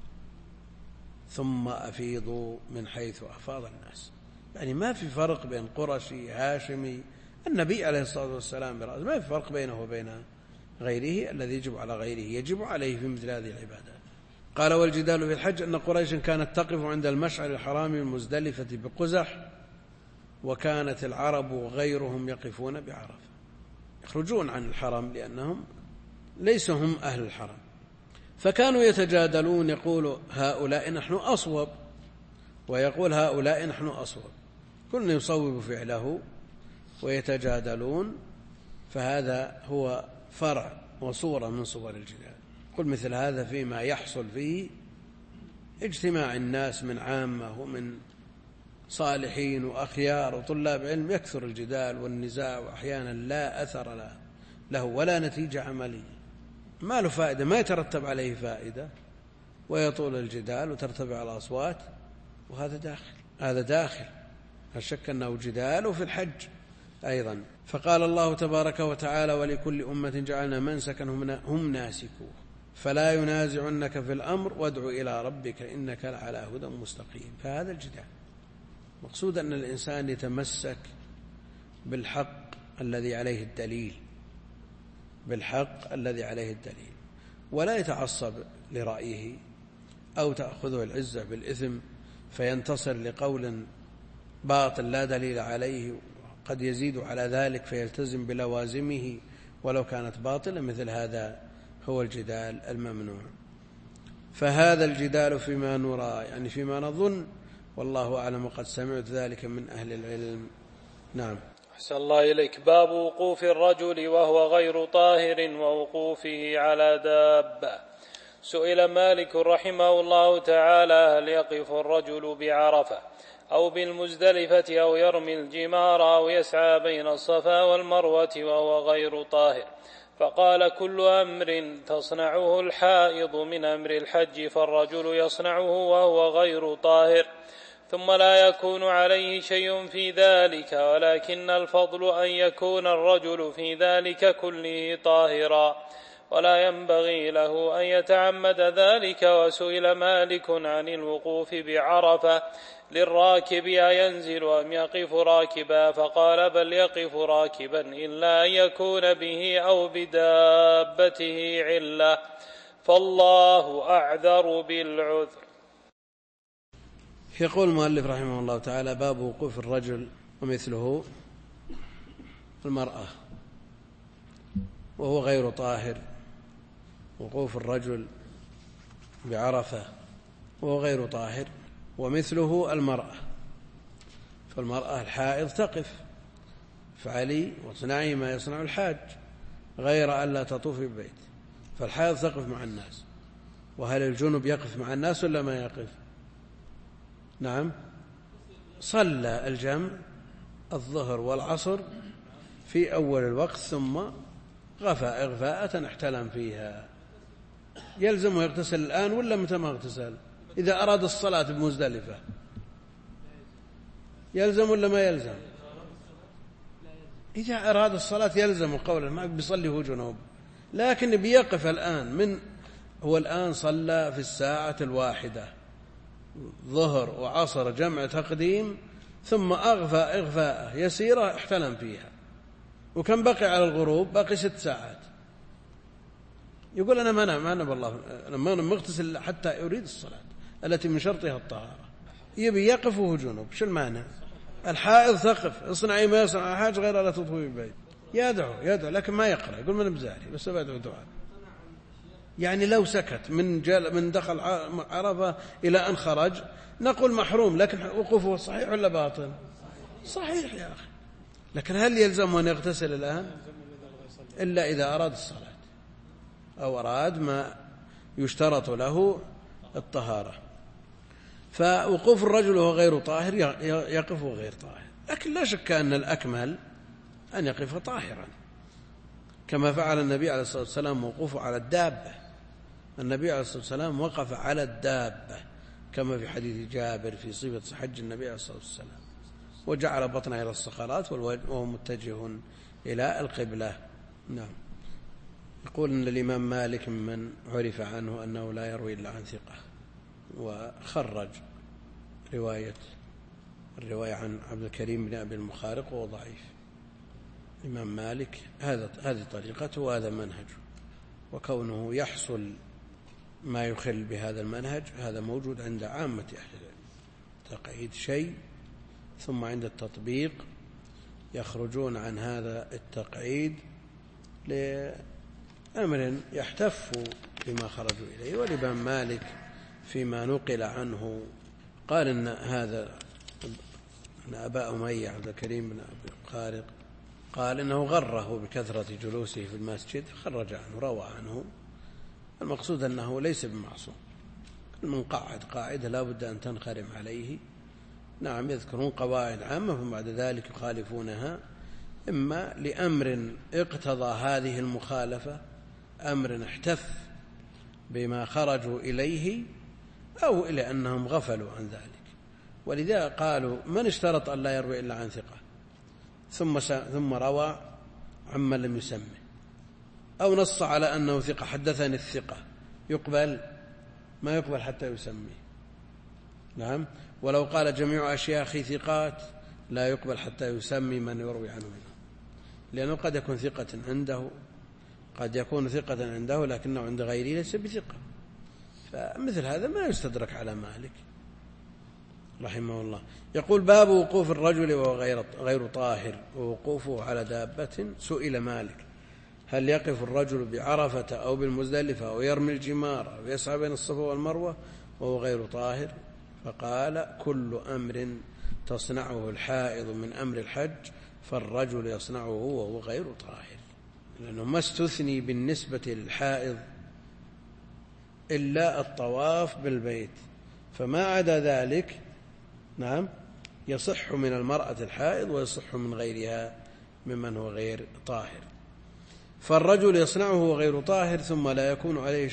ثم أفيضوا من حيث أفاض الناس، يعني ما في فرق بين قرشي هاشمي، النبي عليه الصلاة والسلام برأسه، ما في فرق بينه وبين غيره، الذي يجب على غيره يجب عليه في مثل هذه العبادات. قال والجدال في الحج أن قريشا كانت تقف عند المشعر الحرام المزدلفة بقزح، وكانت العرب وغيرهم يقفون بعرفة، يخرجون عن الحرم لأنهم ليسوا هم أهل الحرم. فكانوا يتجادلون، يقول هؤلاء نحن أصوب، ويقول هؤلاء نحن أصوب، كل يصوب فعله ويتجادلون. فهذا هو فرع وصورة من صور الجدال. قل مثل هذا فيما يحصل فيه اجتماع الناس من عامة ومن صالحين وأخيار وطلاب علم، يكثر الجدال والنزاع، وأحيانا لا أثر له ولا نتيجة عملية، ما له فائدة، ما يترتب عليه فائدة، ويطول الجدال وترتفع الأصوات، وهذا داخل، هذا داخل، لا شك أنه جدال. وفي الحج أيضا فقال الله تبارك وتعالى ولكل أمة جعلنا منسكا هم ناسكوه فلا ينازعنك في الأمر وادع إلى ربك إنك لعلى هدى مستقيم. فهذا الجدال مقصود أن الإنسان يتمسك بالحق الذي عليه الدليل، بالحق الذي عليه الدليل، ولا يتعصب لرأيه أو تأخذه العزة بالإثم فينتصر لقول باطل لا دليل عليه، قد يزيد على ذلك فيلتزم بلوازمه ولو كانت باطلة. مثل هذا هو الجدال الممنوع. فهذا الجدال فيما نرى، يعني فيما نظن، والله أعلم، وقد سمعت ذلك من أهل العلم. نعم. أحسن الله إليك. باب وقوف الرجل وهو غير طاهر ووقوفه على دابة. سئل مالك رحمه الله تعالى هل يقف الرجل بعرفة أو بالمزدلفة أو يرمي الجمار أو يسعى بين الصفا والمروة وهو غير طاهر؟ فقال كل أمر تصنعه الحائض من أمر الحج فالرجل يصنعه وهو غير طاهر، ثم لا يكون عليه شيء في ذلك، ولكن الفضل أن يكون الرجل في ذلك كله طاهرا، ولا ينبغي له أن يتعمد ذلك. وسئل مالك عن الوقوف بعرفة للراكب أينزل أم يقف راكبا؟ فقال بل يقف راكبا إلا أن يكون به أو بدابته علة، فالله أعذر بالعذر. يقول المؤلف رحمه الله تعالى باب وقوف الرجل ومثله المرأة وهو غير طاهر، وقوف الرجل بعرفة وهو غير طاهر. ومثله المرأة، فالمرأة الحائض تقف، افعلي واصنعي ما يصنع الحاج غير ألا تطوفي بالبيت، فالحائض تقف مع الناس. وهل الجنب يقف مع الناس ولا ما يقف؟ نعم، صلى الجمع الظهر والعصر في أول الوقت ثم غفى إغفاءة احتلم فيها، يلزم يغتسل الآن ولا متى ما اغتسل؟ إذا أراد الصلاة بمزدلفة يلزم ولا ما يلزم؟ إذا أراد الصلاة يلزم قولا، ما بيصلي هو جنوب، لكن بيقف الآن هو الآن صلى في الساعة الواحدة ظهر وعصر جمع تقديم، ثم أغفى إغفاء يسيرة احتلم فيها، وكم بقي على الغروب؟ بقي 6 ساعات. يقول أنا ما أنا بالله ما أنا مغتسل حتى يريد الصلاة التي من شرطها الطهارة، يبي يقف وهو جنوب، شو المعنى؟ الحائض تقف، اصنعي ما يصنع الحاج غير لا تطوفي بالبيت، يدعو لكن ما يقرأ، يقول من بزاري بس بدعو دعاء. يعني لو سكت من دخل عرفة إلى أن خرج نقول محروم، لكن وقوفه صحيح ولا باطل؟ صحيح يا أخي. لكن هل يلزم أن يغتسل الآن؟ إلا إذا أراد الصلاة أو أراد ما يشترط له الطهارة. فوقوف الرجل وهو غير طاهر يقف غير طاهر، لكن لا شك أن الأكمل أن يقف طاهرا، كما فعل النبي عليه الصلاة والسلام وقوفه على الدابة. النبي عليه الصلاة والسلام وقف على الدابة كما في حديث جابر في صفة حج النبي عليه الصلاة والسلام، وجعل بطنه إلى الصخرات وهو متجه إلى القبلة. نعم. يقول أن الإمام مالك من عرف عنه أنه لا يروي إلا عن ثقة، وخرج الرواية عن عبد الكريم بن أبي المخارق وهو ضعيف. الإمام مالك هذه طريقته وهذا منهجه، وكونه يحصل ما يخل بهذا المنهج هذا موجود عند عامة أهل العلم، تقعيد شيء ثم عند التطبيق يخرجون عن هذا التقعيد لأمر يحتف بما خرجوا إليه. والإمام مالك فيما نقل عنه قال إن أبا أمية عبد الكريم بن أبي الخارق قال إنه غره بكثرة جلوسه في المسجد، خرج عنه روى عنه. المقصود أنه ليس بمعصوم، من قاعد قاعدة لا بد أن تنخرم عليه. نعم، يذكرون قواعد عامة ثم بعد ذلك يخالفونها، إما لأمر اقتضى هذه المخالفة، أمر احتف بما خرجوا إليه، أو إلى أنهم غفلوا عن ذلك. ولذا قالوا من اشترط أن لا يروي إلا عن ثقة ثم روى عمن لم يسمه، أو نص على أنه ثقة حدثني الثقة، يقبل؟ ما يقبل حتى يسميه. نعم. ولو قال جميع أشياخي ثقات لا يقبل حتى يسمي من يروي عنه منه، لأنه قد يكون ثقة عنده، قد يكون ثقة عنده لكنه عند غيره ليس بثقة. فمثل هذا ما يستدرك على مالك رحمه الله. يقول باب وقوف الرجل وهو غير طاهر ووقوفه على دابة. سئل مالك هل يقف الرجل بعرفة أو بالمزدلفة أو يرمي الجمار أو يسعى بين الصفا والمروة وهو غير طاهر؟ فقال كل أمر تصنعه الحائض من أمر الحج فالرجل يصنعه وهو غير طاهر، لأنه ما استثني بالنسبة للحائض إلا الطواف بالبيت، فما عدا ذلك نعم يصح من المرأة الحائض ويصح من غيرها ممن هو غير طاهر. فالرجل يصنعه وهو غير طاهر ثم لا يكون عليه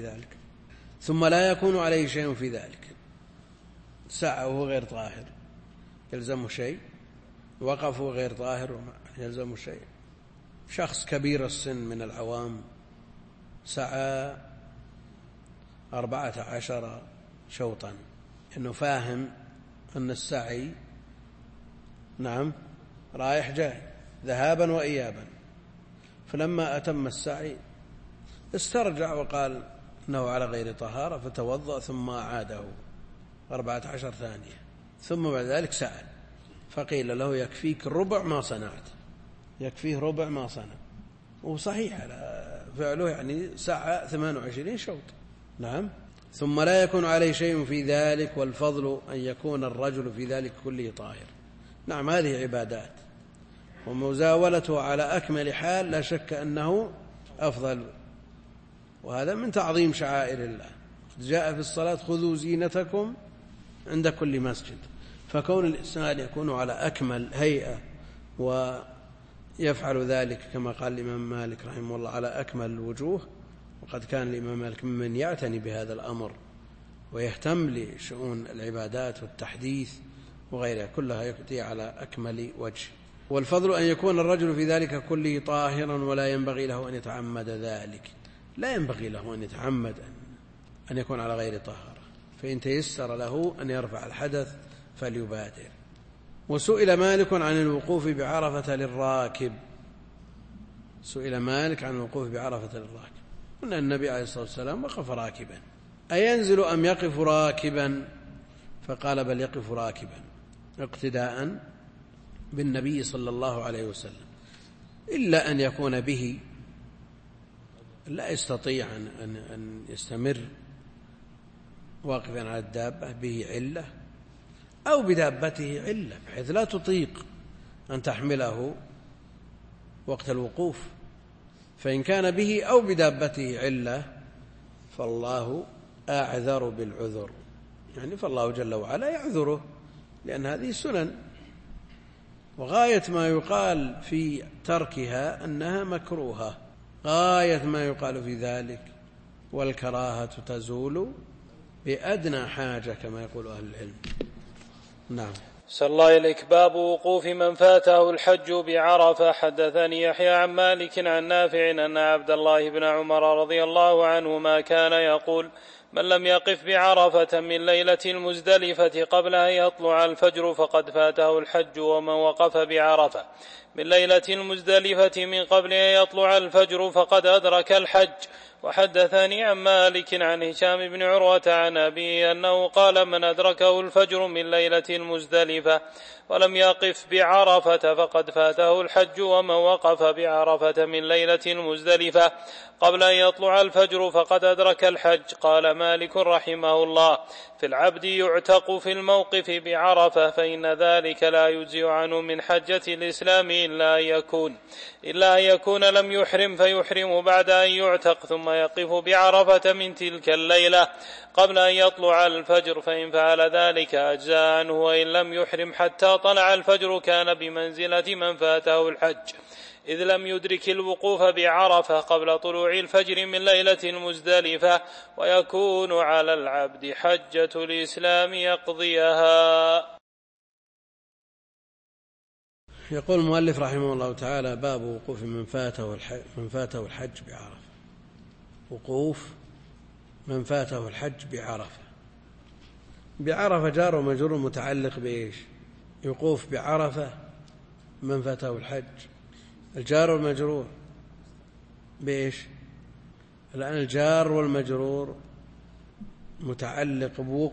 شيء في ذلك، سعى وهو غير طاهر يلزمه شيء، وقف وهو غير طاهر يلزمه شيء. شخص كبير السن من العوام سعى 14 شوطا، إنه فاهم أن السعي نعم رايح جاي ذهابا وإيابا، فلما أتم السعي استرجع وقال إنه على غير طهارة فتوضأ ثم أعاده 14 ثانية، ثم بعد ذلك سأل فقيل له يكفيك ربع ما صنعت، يكفيه ربع ما صنع، وصحيح على فعله، يعني سعى 28 شوط. نعم. ثم لا يكون عليه شيء في ذلك، والفضل أن يكون الرجل في ذلك كله طاهر. نعم، هذه عبادات، ومزاولته على أكمل حال لا شك أنه أفضل، وهذا من تعظيم شعائر الله. جاء في الصلاة خذوا زينتكم عند كل مسجد، فكون الإنسان يكون على أكمل هيئة ويفعل ذلك كما قال الإمام مالك رحمه الله على أكمل الوجوه، وقد كان الإمام مالك ممن يعتني بهذا الأمر ويهتم لشؤون العبادات والتحديث وغيرها، كلها يأتي على أكمل وجه. والفضل أن يكون الرجل في ذلك كله طاهرا، ولا ينبغي له أن يتعمد ذلك، لا ينبغي له أن يتعمد أن يكون على غير طهارة، فإن تيسر له أن يرفع الحدث فليبادر. وسئل مالك عن الوقوف بعرفة للراكب، سئل مالك عن الوقوف بعرفة للراكب، أن النبي عليه الصلاة والسلام وقف راكبا، أينزل أم يقف راكبا؟ فقال بل يقف راكبا اقتداء بالنبي صلى الله عليه وسلم، إلا أن يكون به لا يستطيع أن يستمر واقفا على الدابة، به علة أو بدابته علة بحيث لا تطيق أن تحمله وقت الوقوف، فإن كان به أو بدابته علة فالله أعذر بالعذر، يعني فالله جل وعلا يعذره، لأن هذه سنن، وغاية ما يقال في تركها أنها مكروهة، غاية ما يقال في ذلك، والكراهة تزول بأدنى حاجة كما يقول أهل العلم. نعم. صلى الله إليك. باب وقوف من فاته الحج بعرفة. حدثني يحيى عن مالك عن نافع أن عبد الله بن عمر رضي الله عنهما كان يقول: من لم يقف بعرفة من ليلة المزدلفة قبل أن يطلع الفجر فقد فاته الحج، ومن وقف بعرفة من ليلة المزدلفة من قبل أن يطلع الفجر فقد أدرك الحج. وحدثني عن مالك عن هشام بن عروة عن أبيه أنه قال: من أدركه الفجر من ليلة المزدلفة ولم يقف بعرفة فقد فاته الحج، ومن وقف بعرفة من ليلة المزدلفة قبل أن يطلع الفجر فقد أدرك الحج. قال مالك رحمه الله: في العبد يعتق في الموقف بعرفة، فإن ذلك لا يجزئ عنه من حجة الإسلام إلا أن يكون لم يحرم، فيحرم بعد أن يعتق ثم يقف بعرفة من تلك الليلة قبل أن يطلع الفجر، فإن فعل ذلك أجزاء عنه، وإن لم يحرم حتى طلع الفجر كان بمنزلة من فاته الحج، إذ لم يدرك الوقوف بعرفة قبل طلوع الفجر من ليلة المزدلفة، ويكون على العبد حجة الإسلام يقضيها. يقول المؤلف رحمه الله تعالى: باب وقوف من فاته الحج بعرفة. وقوف من فاته الحج بعرفة. بعرفة جار ومجرور متعلق بإيش؟ يقوف بعرفة من فاته الحج، الجار والمجرور بإيش؟ الآن الجار والمجرور متعلق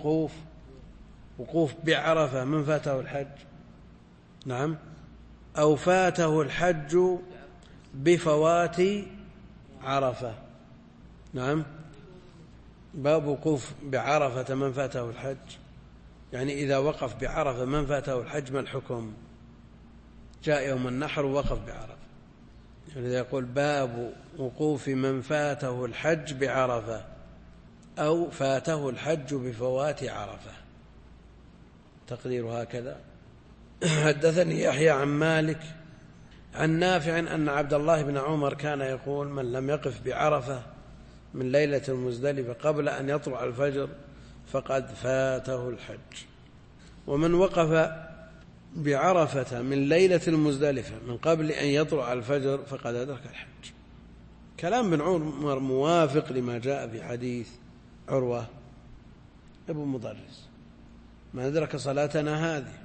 وقوف بعرفة من فاته الحج، نعم، أو فاته الحج بفوات عرفة، نعم. باب وقوف بعرفة من فاته الحج، يعني إذا وقف بعرفة من فاته الحج ما الحكم؟ جاء يوم النحر ووقف بعرفة، يعني يقول: باب وقوف من فاته الحج بعرفة أو فاته الحج بفوات عرفة، تقدير هكذا. حدثني يحيى عن مالك عن نافع أن عبد الله بن عمر كان يقول: من لم يقف بعرفة من ليلة المزدلفة قبل أن يطلع الفجر فقد فاته الحج، ومن وقف بعرفة من ليلة المزدلفة من قبل أن يطلع الفجر فقد أدرك الحج. كلام بن عمر موافق لما جاء في حديث عروة ابو مضرس: من أدرك صلاتنا هذه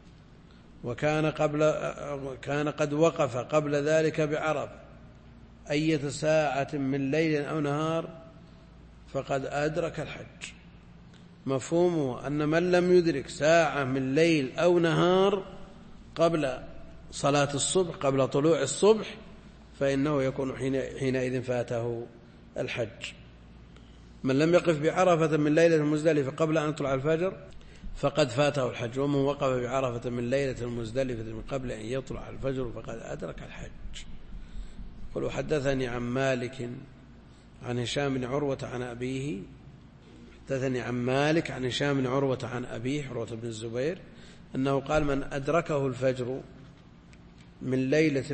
كان قد وقف قبل ذلك بعرفة أية ساعة من ليل أو نهار فقد أدرك الحج. مفهومه أن من لم يدرك ساعة من ليل أو نهار قبل صلاة الصبح، قبل طلوع الصبح، فإنه يكون حينئذ فاته الحج. من لم يقف بعرفة من ليلة المزدلفة قبل أن يطلع الفجر فقد فاته الحج، ومن وقف بعرفة من ليلة المزدلفة من قبل أن يطلع الفجر فقد أدرك الحج. قل وحدثني عن مالك عن هشام بن عروة عن أبيه، حدثني عن مالك عن هشام بن عروة عن أبيه عروة بن الزبير أنه قال من أدركه الفجر من ليلة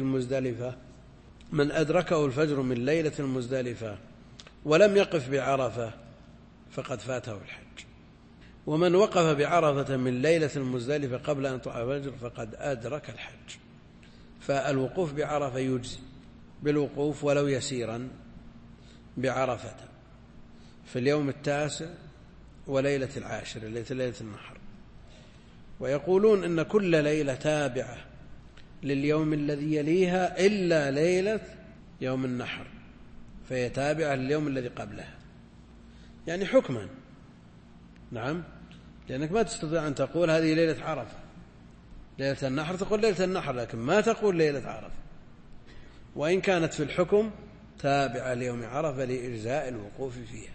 المزدلفة ولم يقف بعرفة فقد فاته الحج، ومن وقف بعرفة من ليلة المزدلفة قبل أن يطلع الفجر فقد أدرك الحج. فالوقوف بعرفة يجزي بالوقوف ولو يسيرا بعرفة في اليوم 9 وليلة 10 ليلة النحر. ويقولون إن كل ليلة تابعة لليوم الذي يليها إلا ليلة يوم النحر، فهي تابعة لليوم الذي قبلها، يعني حكما. نعم، لأنك ما تستطيع أن تقول هذه ليلة عرفة، ليلة النحر تقول ليلة النحر، لكن ما تقول ليلة عرفة، وإن كانت في الحكم تابعة ليوم عرفة لإجزاء الوقوف فيها.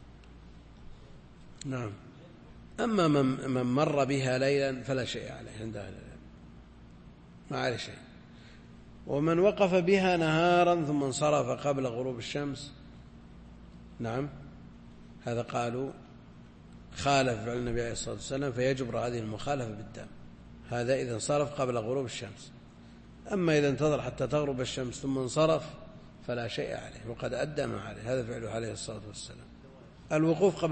نعم. أما من مر بها ليلا فلا شيء عليه عند أهل العلم، ما عليه شيء. ومن وقف بها نهارا ثم انصرف قبل غروب الشمس، نعم، هذا قالوا خالف فعل النبي عليه الصلاة والسلام فيجبر هذه المخالفة بالدم، هذا إذا انصرف قبل غروب الشمس. أما إذا انتظر حتى تغرب الشمس ثم انصرف فلا شيء عليه وقد أدى ما عليه، هذا فعله عليه الصلاة والسلام. الوقوف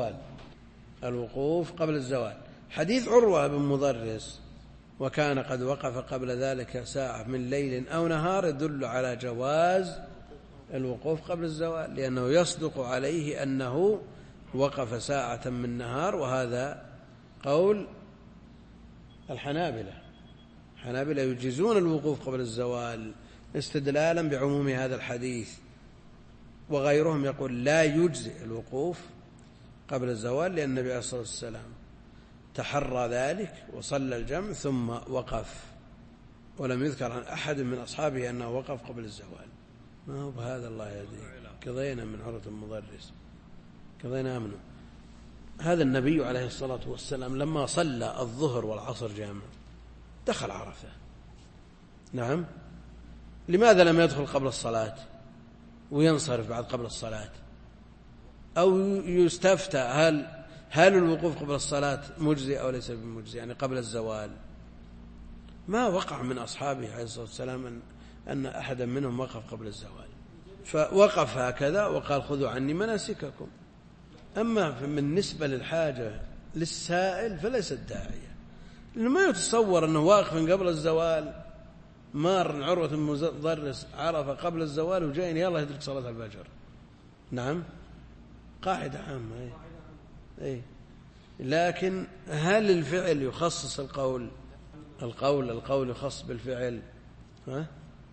قبل الزوال، حديث عروة بن مضرس وكان قد وقف قبل ذلك ساعة من ليل أو نهار يدل على جواز الوقوف قبل الزوال، لأنه يصدق عليه أنه وقف ساعة من نهار، وهذا قول الحنابلة يجيزون الوقوف قبل الزوال استدلالا بعموم هذا الحديث، وغيرهم يقول لا يجزئ الوقوف قبل الزوال، لأن النبي عليه الصلاة والسلام تحرى ذلك وصلى الجمع ثم وقف، ولم يذكر عن أحد من أصحابه أنه وقف قبل الزوال. ما هو بهذا الله يهديه، قضينا من عروة المضرس، قضينا منه. هذا النبي عليه الصلاة والسلام لما صلى الظهر والعصر جامع دخل عرفة، نعم، لماذا لم يدخل قبل الصلاة وينصرف بعد قبل الصلاة؟ أو يستفتى هل الوقوف قبل الصلاة مجزي أو ليس بمجزي، يعني قبل الزوال؟ ما وقع من أصحابه عليه الصلاة والسلام أن أحدا منهم وقف قبل الزوال، فوقف هكذا وقال خذوا عني مناسككم. أما بالنسبة للحاجة للسائل فليست داعية، لأنه ما يتصور أنه واقف من قبل الزوال، مار عروة المضرس عرفة قبل الزوال وجاين يلا يدرك صلاة الفجر. نعم، قاعدة عامة، أي. لكن هل الفعل يخصص القول يخص بالفعل؟ ها؟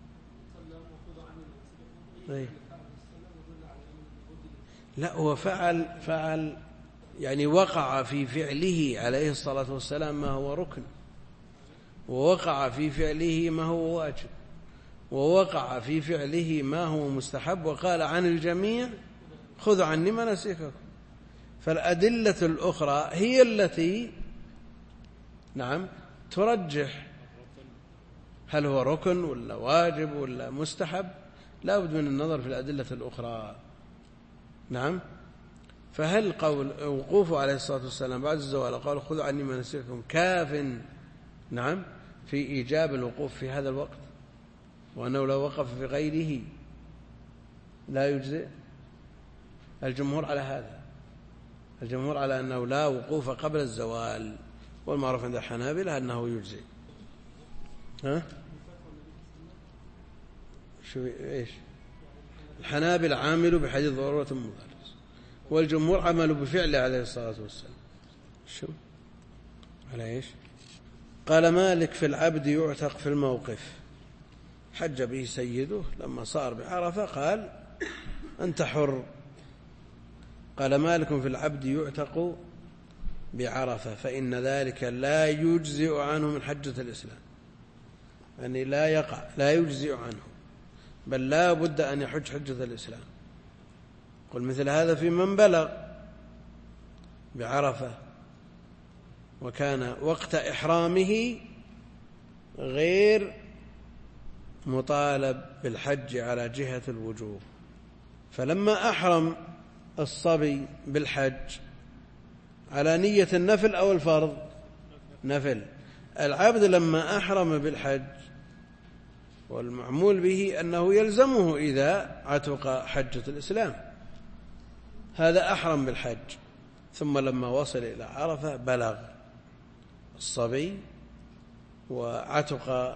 أي. لا، هو فعل يعني وقع في فعله عليه الصلاة والسلام ما هو ركن، ووقع في فعله ما هو واجب، ووقع في فعله ما هو مستحب، وقال عن الجميع خذوا عني مناسككم. فالأدلة الأخرى هي التي نعم ترجح هل هو ركن ولا واجب ولا مستحب، لا بد من النظر في الأدلة الأخرى. نعم، فهل قول وقوفه عليه الصلاة والسلام بعد الزوال قال خذوا عني مناسككم كاف نعم في إيجاب الوقوف في هذا الوقت، وأنه لو وقف في غيره لا يجزئ؟ الجمهور على هذا، الجمهور على أنه لا وقوف قبل الزوال، والمعروف عند الحنابلة أنه يجزئ. ها؟ إيش؟ الحنابلة عاملوا بحديث ضرورة المضرس، والجمهور عملوا بفعله عليه الصلاة والسلام. شو؟ على إيش؟ قال مالك في العبد يعتق في الموقف، حج به سيده لما صار بعرفة قال أنت حر. قال مالك في العبد يعتق بعرفة فإن ذلك لا يجزئ عنه من حجة الإسلام، يعني لا يجزئ عنه، بل لا بد أن يحج حجة الإسلام. قل مثل هذا في من بلغ بعرفة وكان وقت إحرامه غير مطالب بالحج على جهة الوجوب، فلما أحرم الصبي بالحج على نية النفل أو الفرض نفل، العبد لما أحرم بالحج والمعمول به أنه يلزمه إذا عتق حجة الإسلام، هذا أحرم بالحج، ثم لما وصل إلى عرفة بلغ الصبي وعتق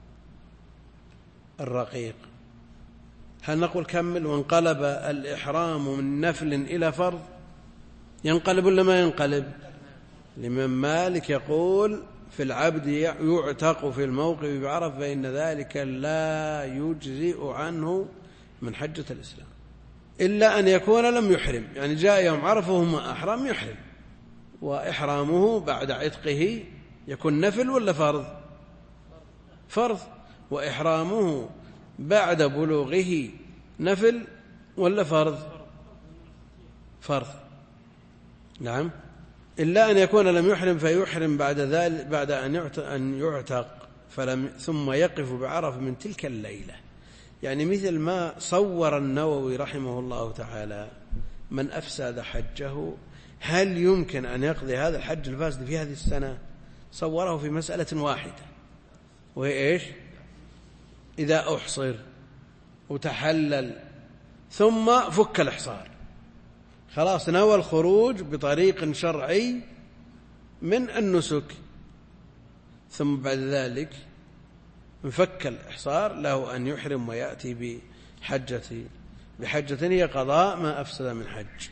الرقيق، هل نقول كمل وانقلب الإحرام من نفل إلى فرض؟ ينقلب ولا ما ينقلب؟ الإمام مالك يقول في العبد يعتق في الموقف بعرفة فإن ذلك لا يجزئ عنه من حجة الإسلام إلا أن يكون لم يحرم، يعني جاء يوم عرفة وهم أحرم يحرم، وإحرامه بعد عتقه يكون نفل ولا فرض؟ فرض. وإحرامه بعد بلوغه نفل ولا فرض؟ فرض. نعم. إلا أن يكون لم يحرم فيحرم بعد ذلك بعد أن يعتق ثم يقف بعرفة من تلك الليلة، يعني مثل ما صور النووي رحمه الله تعالى من أفسد حجه هل يمكن أن يقضي هذا الحج الفاسد في هذه السنة؟ صوره في مسألة واحدة، وهي إيش؟ إذا أحصر وتحلل ثم فك الإحصار، خلاص نوى الخروج بطريق شرعي من النسك، ثم بعد ذلك انفك الإحصار له أن يحرم ويأتي بحجة هي قضاء ما أفسد من حج.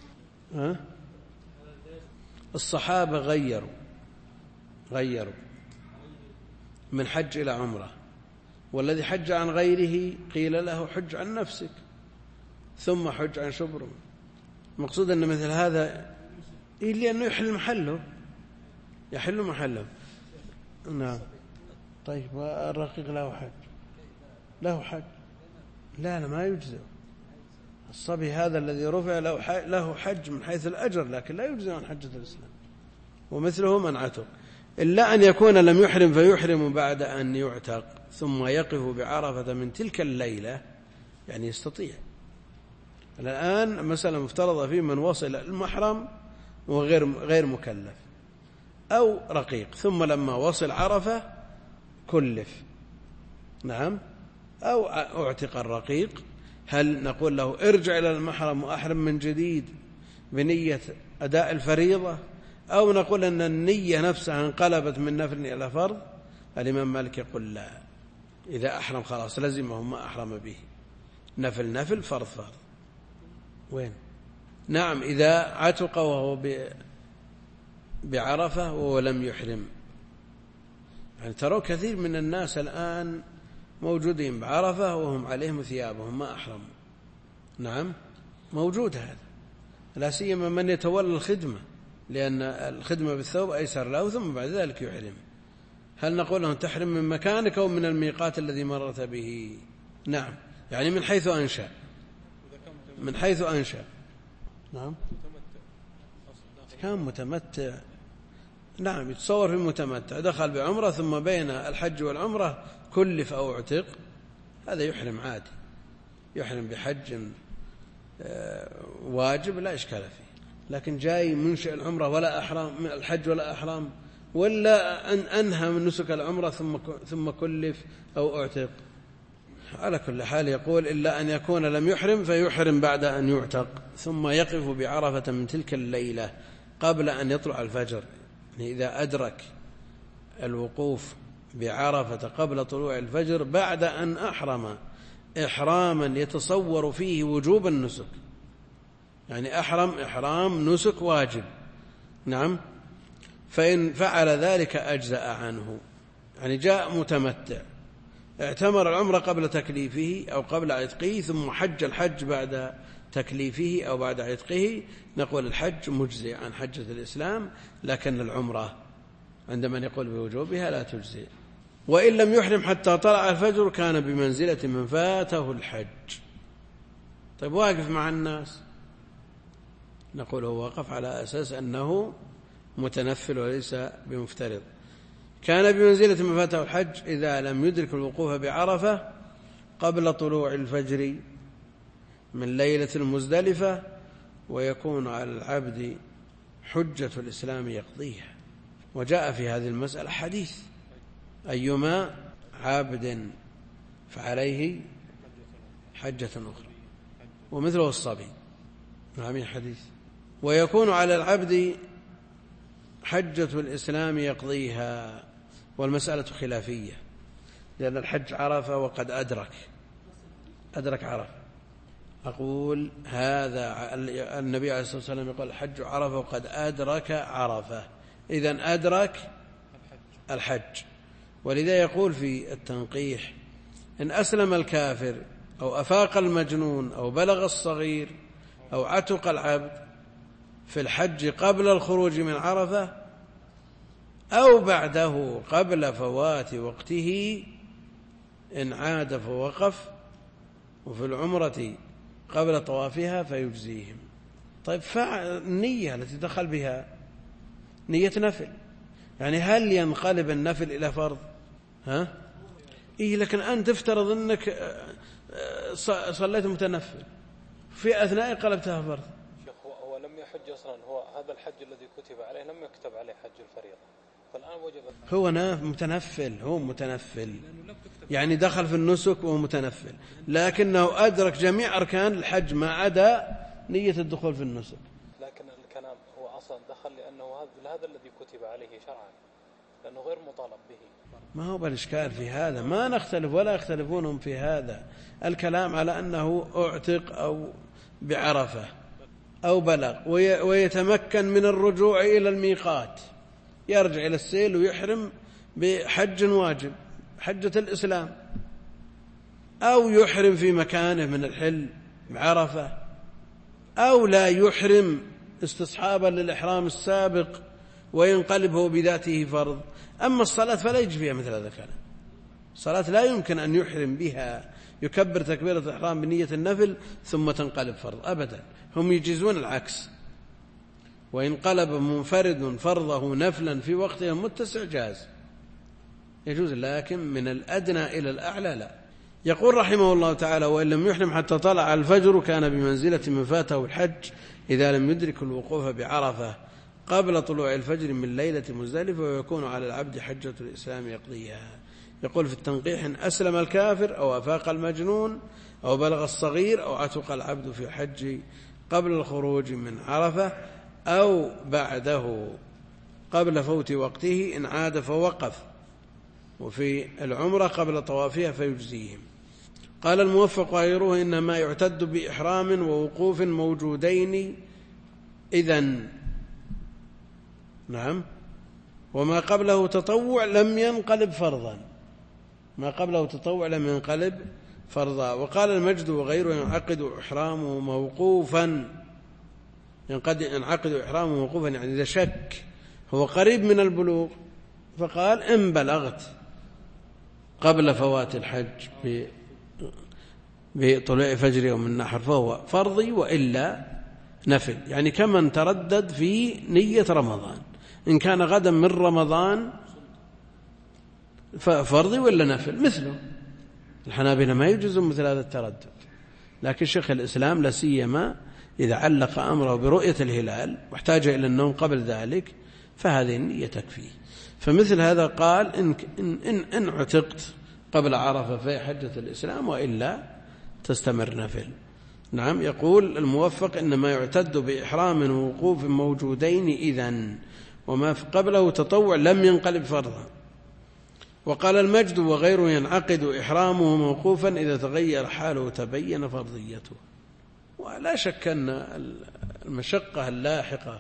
الصحابة غيروا من حج إلى عمرة، والذي حج عن غيره قيل له حج عن نفسك ثم حج عن شبر. المقصود أن مثل هذا إلا أنه يحل محله. نعم. طيب والرقيق له حج لا ما يجزئ. الصبي هذا الذي رفع له حج من حيث الأجر، لكن لا يجزئ عن حجة الإسلام. ومثله من عتق، إلا أن يكون لم يحرم فيحرم بعد أن يعتق ثم يقف بعرفة من تلك الليلة، يعني يستطيع. الآن مثلا مفترض في من وصل المحرم وغير مكلف أو رقيق، ثم لما وصل عرفة كلف، نعم، أو اعتق الرقيق، هل نقول له ارجع إلى المحرم وأحرم من جديد بنية أداء الفريضة، أو نقول أن النية نفسها انقلبت من نفل إلى فرض؟ الإمام مالك يقول لا، إذا أحرم خلاص لزمه ما أحرم به، نفل فرض. وين؟ نعم، إذا عتق وهو بعرفة وهو لم يحرم. يعني ترى كثير من الناس الآن موجودين بعرفة وهم عليهم ثيابهم ما أحرموا. نعم موجود هذا، لا سيما من يتولى الخدمة، لأن الخدمة بالثوب أيسر له، ثم بعد ذلك يحرم. هل نقول له تحرم من مكانك أو من الميقات الذي مرت به؟ نعم، يعني من حيث أنشأ. نعم كان متمتع، نعم يتصور في متمتع دخل بعمرة ثم بين الحج والعمرة كلف أو اعتق، هذا يحرم عادي، يحرم بحج واجب لا إشكال فيه. لكن جاي منشئ العمرة ولا أحرام الحج ولا أحرام، ولا أن أنهى من نسك العمرة ثم كلف أو اعتق. على كل حال يقول إلا أن يكون لم يحرم فيحرم بعد أن يعتق ثم يقف بعرفة من تلك الليلة قبل أن يطلع الفجر. يعني إذا أدرك الوقوف بعرفة قبل طلوع الفجر بعد أن أحرم إحراما يتصور فيه وجوب النسك، يعني إحرام نسك واجب، نعم، فإن فعل ذلك أجزأ عنه. يعني جاء متمتع اعتمر العمرة قبل تكليفه أو قبل عتقه ثم حج الحج بعد تكليفه أو بعد عتقه، نقول الحج مجزئ عن حجة الإسلام، لكن العمرة عند من يقول بوجوبها لا تجزئ. وإن لم يحرم حتى طلع الفجر كان بمنزلة من فاته الحج. طيب واقف مع الناس، نقول هو وقف على أساس أنه متنفل وليس بمفترض. كان بمنزلة من فاته الحج إذا لم يدرك الوقوف بعرفة قبل طلوع الفجر من ليلة المزدلفة، ويكون على العبد حجة الإسلام يقضيها. وجاء في هذه المسألة حديث: أيما عبد فعليه حجة أخرى، ومثله الصبي. نعم حديث. ويكون على العبد حجة الإسلام يقضيها، والمسألة خلافية، لأن الحج عرفة وقد أدرك عرفة. أقول هذا النبي عليه الصلاة والسلام يقول الحج عرفة وقد أدرك عرفة، إذن أدرك الحج. ولذا يقول في التنقيح: إن أسلم الكافر أو أفاق المجنون أو بلغ الصغير أو عتق العبد في الحج قبل الخروج من عرفة أو بعده قبل فوات وقته إن عاد فوقف، وفي العمرة قبل طوافها فيجزيهم. طيب النية التي دخل بها نية نفل، يعني هل ينقلب النفل إلى فرض؟ لكن أنت تفترض أنك صليت متنفل في أثناء قلبتها فرض. هو لم يحج أصلا، هو هذا الحج الذي كتب عليه لم يكتب عليه حج الفريضة، فالآن وجب. هو متنفل يعني دخل في النسك وهو متنفل، لكنه أدرك جميع أركان الحج ما عدا نية الدخول في النسك. لكن الكلام هو أصلا دخل لأنه هذا الذي كتب عليه شرعا، لأنه غير مطالب به. ما هو بالإشكال في هذا، ما نختلف ولا يختلفونهم في هذا. الكلام على أنه أعتق أو بعرفة أو بلغ ويتمكن من الرجوع إلى الميقات، يرجع إلى السيل ويحرم بحج واجب حجة الإسلام، أو يحرم في مكانه من الحل بعرفة، أو لا يحرم استصحابا للإحرام السابق وينقلبه بذاته فرض. أما الصلاة فلا يجي فيها مثل هذا الكلام. الصلاة لا يمكن أن يحرم بها، يكبر تكبيرة الإحرام بنية النفل ثم تنقلب فرض أبدا. هم يجيزون العكس، وإن قلب منفرد فرضه نفلا في وقته متسع جاز يجوز، لكن من الأدنى إلى الأعلى لا. يقول رحمه الله تعالى: وإن لم يحرم حتى طلع الفجر كان بمنزلة من فاته الحج إذا لم يدرك الوقوف بعرفة قبل طلوع الفجر من ليلة مزدلفة، ويكون على العبد حجة الإسلام يقضيها. يقول في التنقيح: إن أسلم الكافر أو أفاق المجنون أو بلغ الصغير أو عتق العبد في الحج قبل الخروج من عرفة أو بعده قبل فوت وقته إن عاد فوقف، وفي العمرة قبل طوافها فيجزيهم. قال الموفق غيره: إنما يعتد بإحرام ووقوف موجودين إذن. نعم. وما قبله تطوع لم ينقلب فرضا، ما قبله تطوع لم ينقلب فرضا. وقال المجد وغيره: ينعقد إحرامه موقوفا، ينعقد إحرامه موقوفا، يعني إذا شك هو قريب من البلوغ فقال إن بلغت قبل فوات الحج بطلوع فجر يوم النحر فهو فرضي وإلا نفل، يعني كمن تردد في نية رمضان، إن كان غدا من رمضان فرضي ولا نفل مثله. الحنابلة ما يجوزون مثل هذا التردد، لكن شيخ الإسلام لا سيما إذا علق أمره برؤية الهلال واحتاج إلى النوم قبل ذلك فهذه النية تكفيه. فمثل هذا قال إن عتقت قبل عرفة في حجة الإسلام وإلا تستمر نفل. نعم. يقول الموفق: إنما يعتد بإحرام ووقوف موجودين إذن، وما قبله تطوع لم ينقلب فرضا. وقال المجد وغيره: ينعقد إحرامه موقوفا إذا تغير حاله تبين فرضيته. ولا شك أن المشقة اللاحقة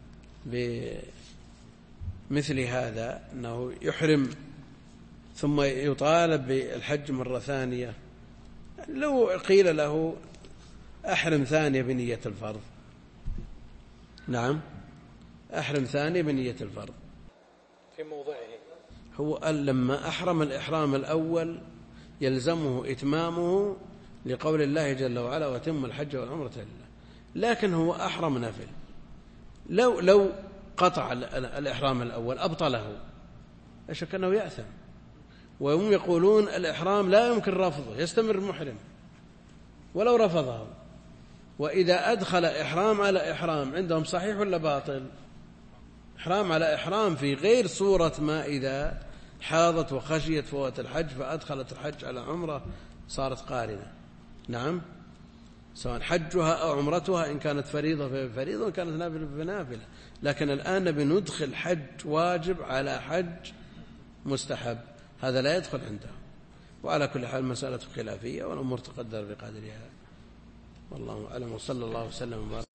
بمثل هذا أنه يحرم ثم يطالب بالحج مرة ثانية، لو قيل له أحرم ثانية بنية الفرض، نعم أحرم ثانية بنية الفرض، في موضعه هو لما أحرم الإحرام الأول يلزمه إتمامه لقول الله جل وعلا وتم الحج والعمرة لله، لكن هو أحرم نافل. لو قطع الإحرام الأول أبطله، لا شك أنه يأثم. وهم يقولون الإحرام لا يمكن رفضه، يستمر المحرم ولو رفضه. وإذا أدخل إحرام على إحرام عندهم صحيح ولا باطل؟ إحرام على إحرام في غير صورة ما إذا حاضت وخشيت فوات الحج فأدخلت الحج على عمرة صارت قارنة. نعم، سواء حجها أو عمرتها، إن كانت فريضة ففريضة وإن كانت نافلة فنافلة. لكن الآن بندخل حج واجب على حج مستحب، هذا لا يدخل عنده. وعلى كل حال مسألة خلافية والأمور تقدر بقدرها، والله أعلم. وصلى الله وسلم وبارك.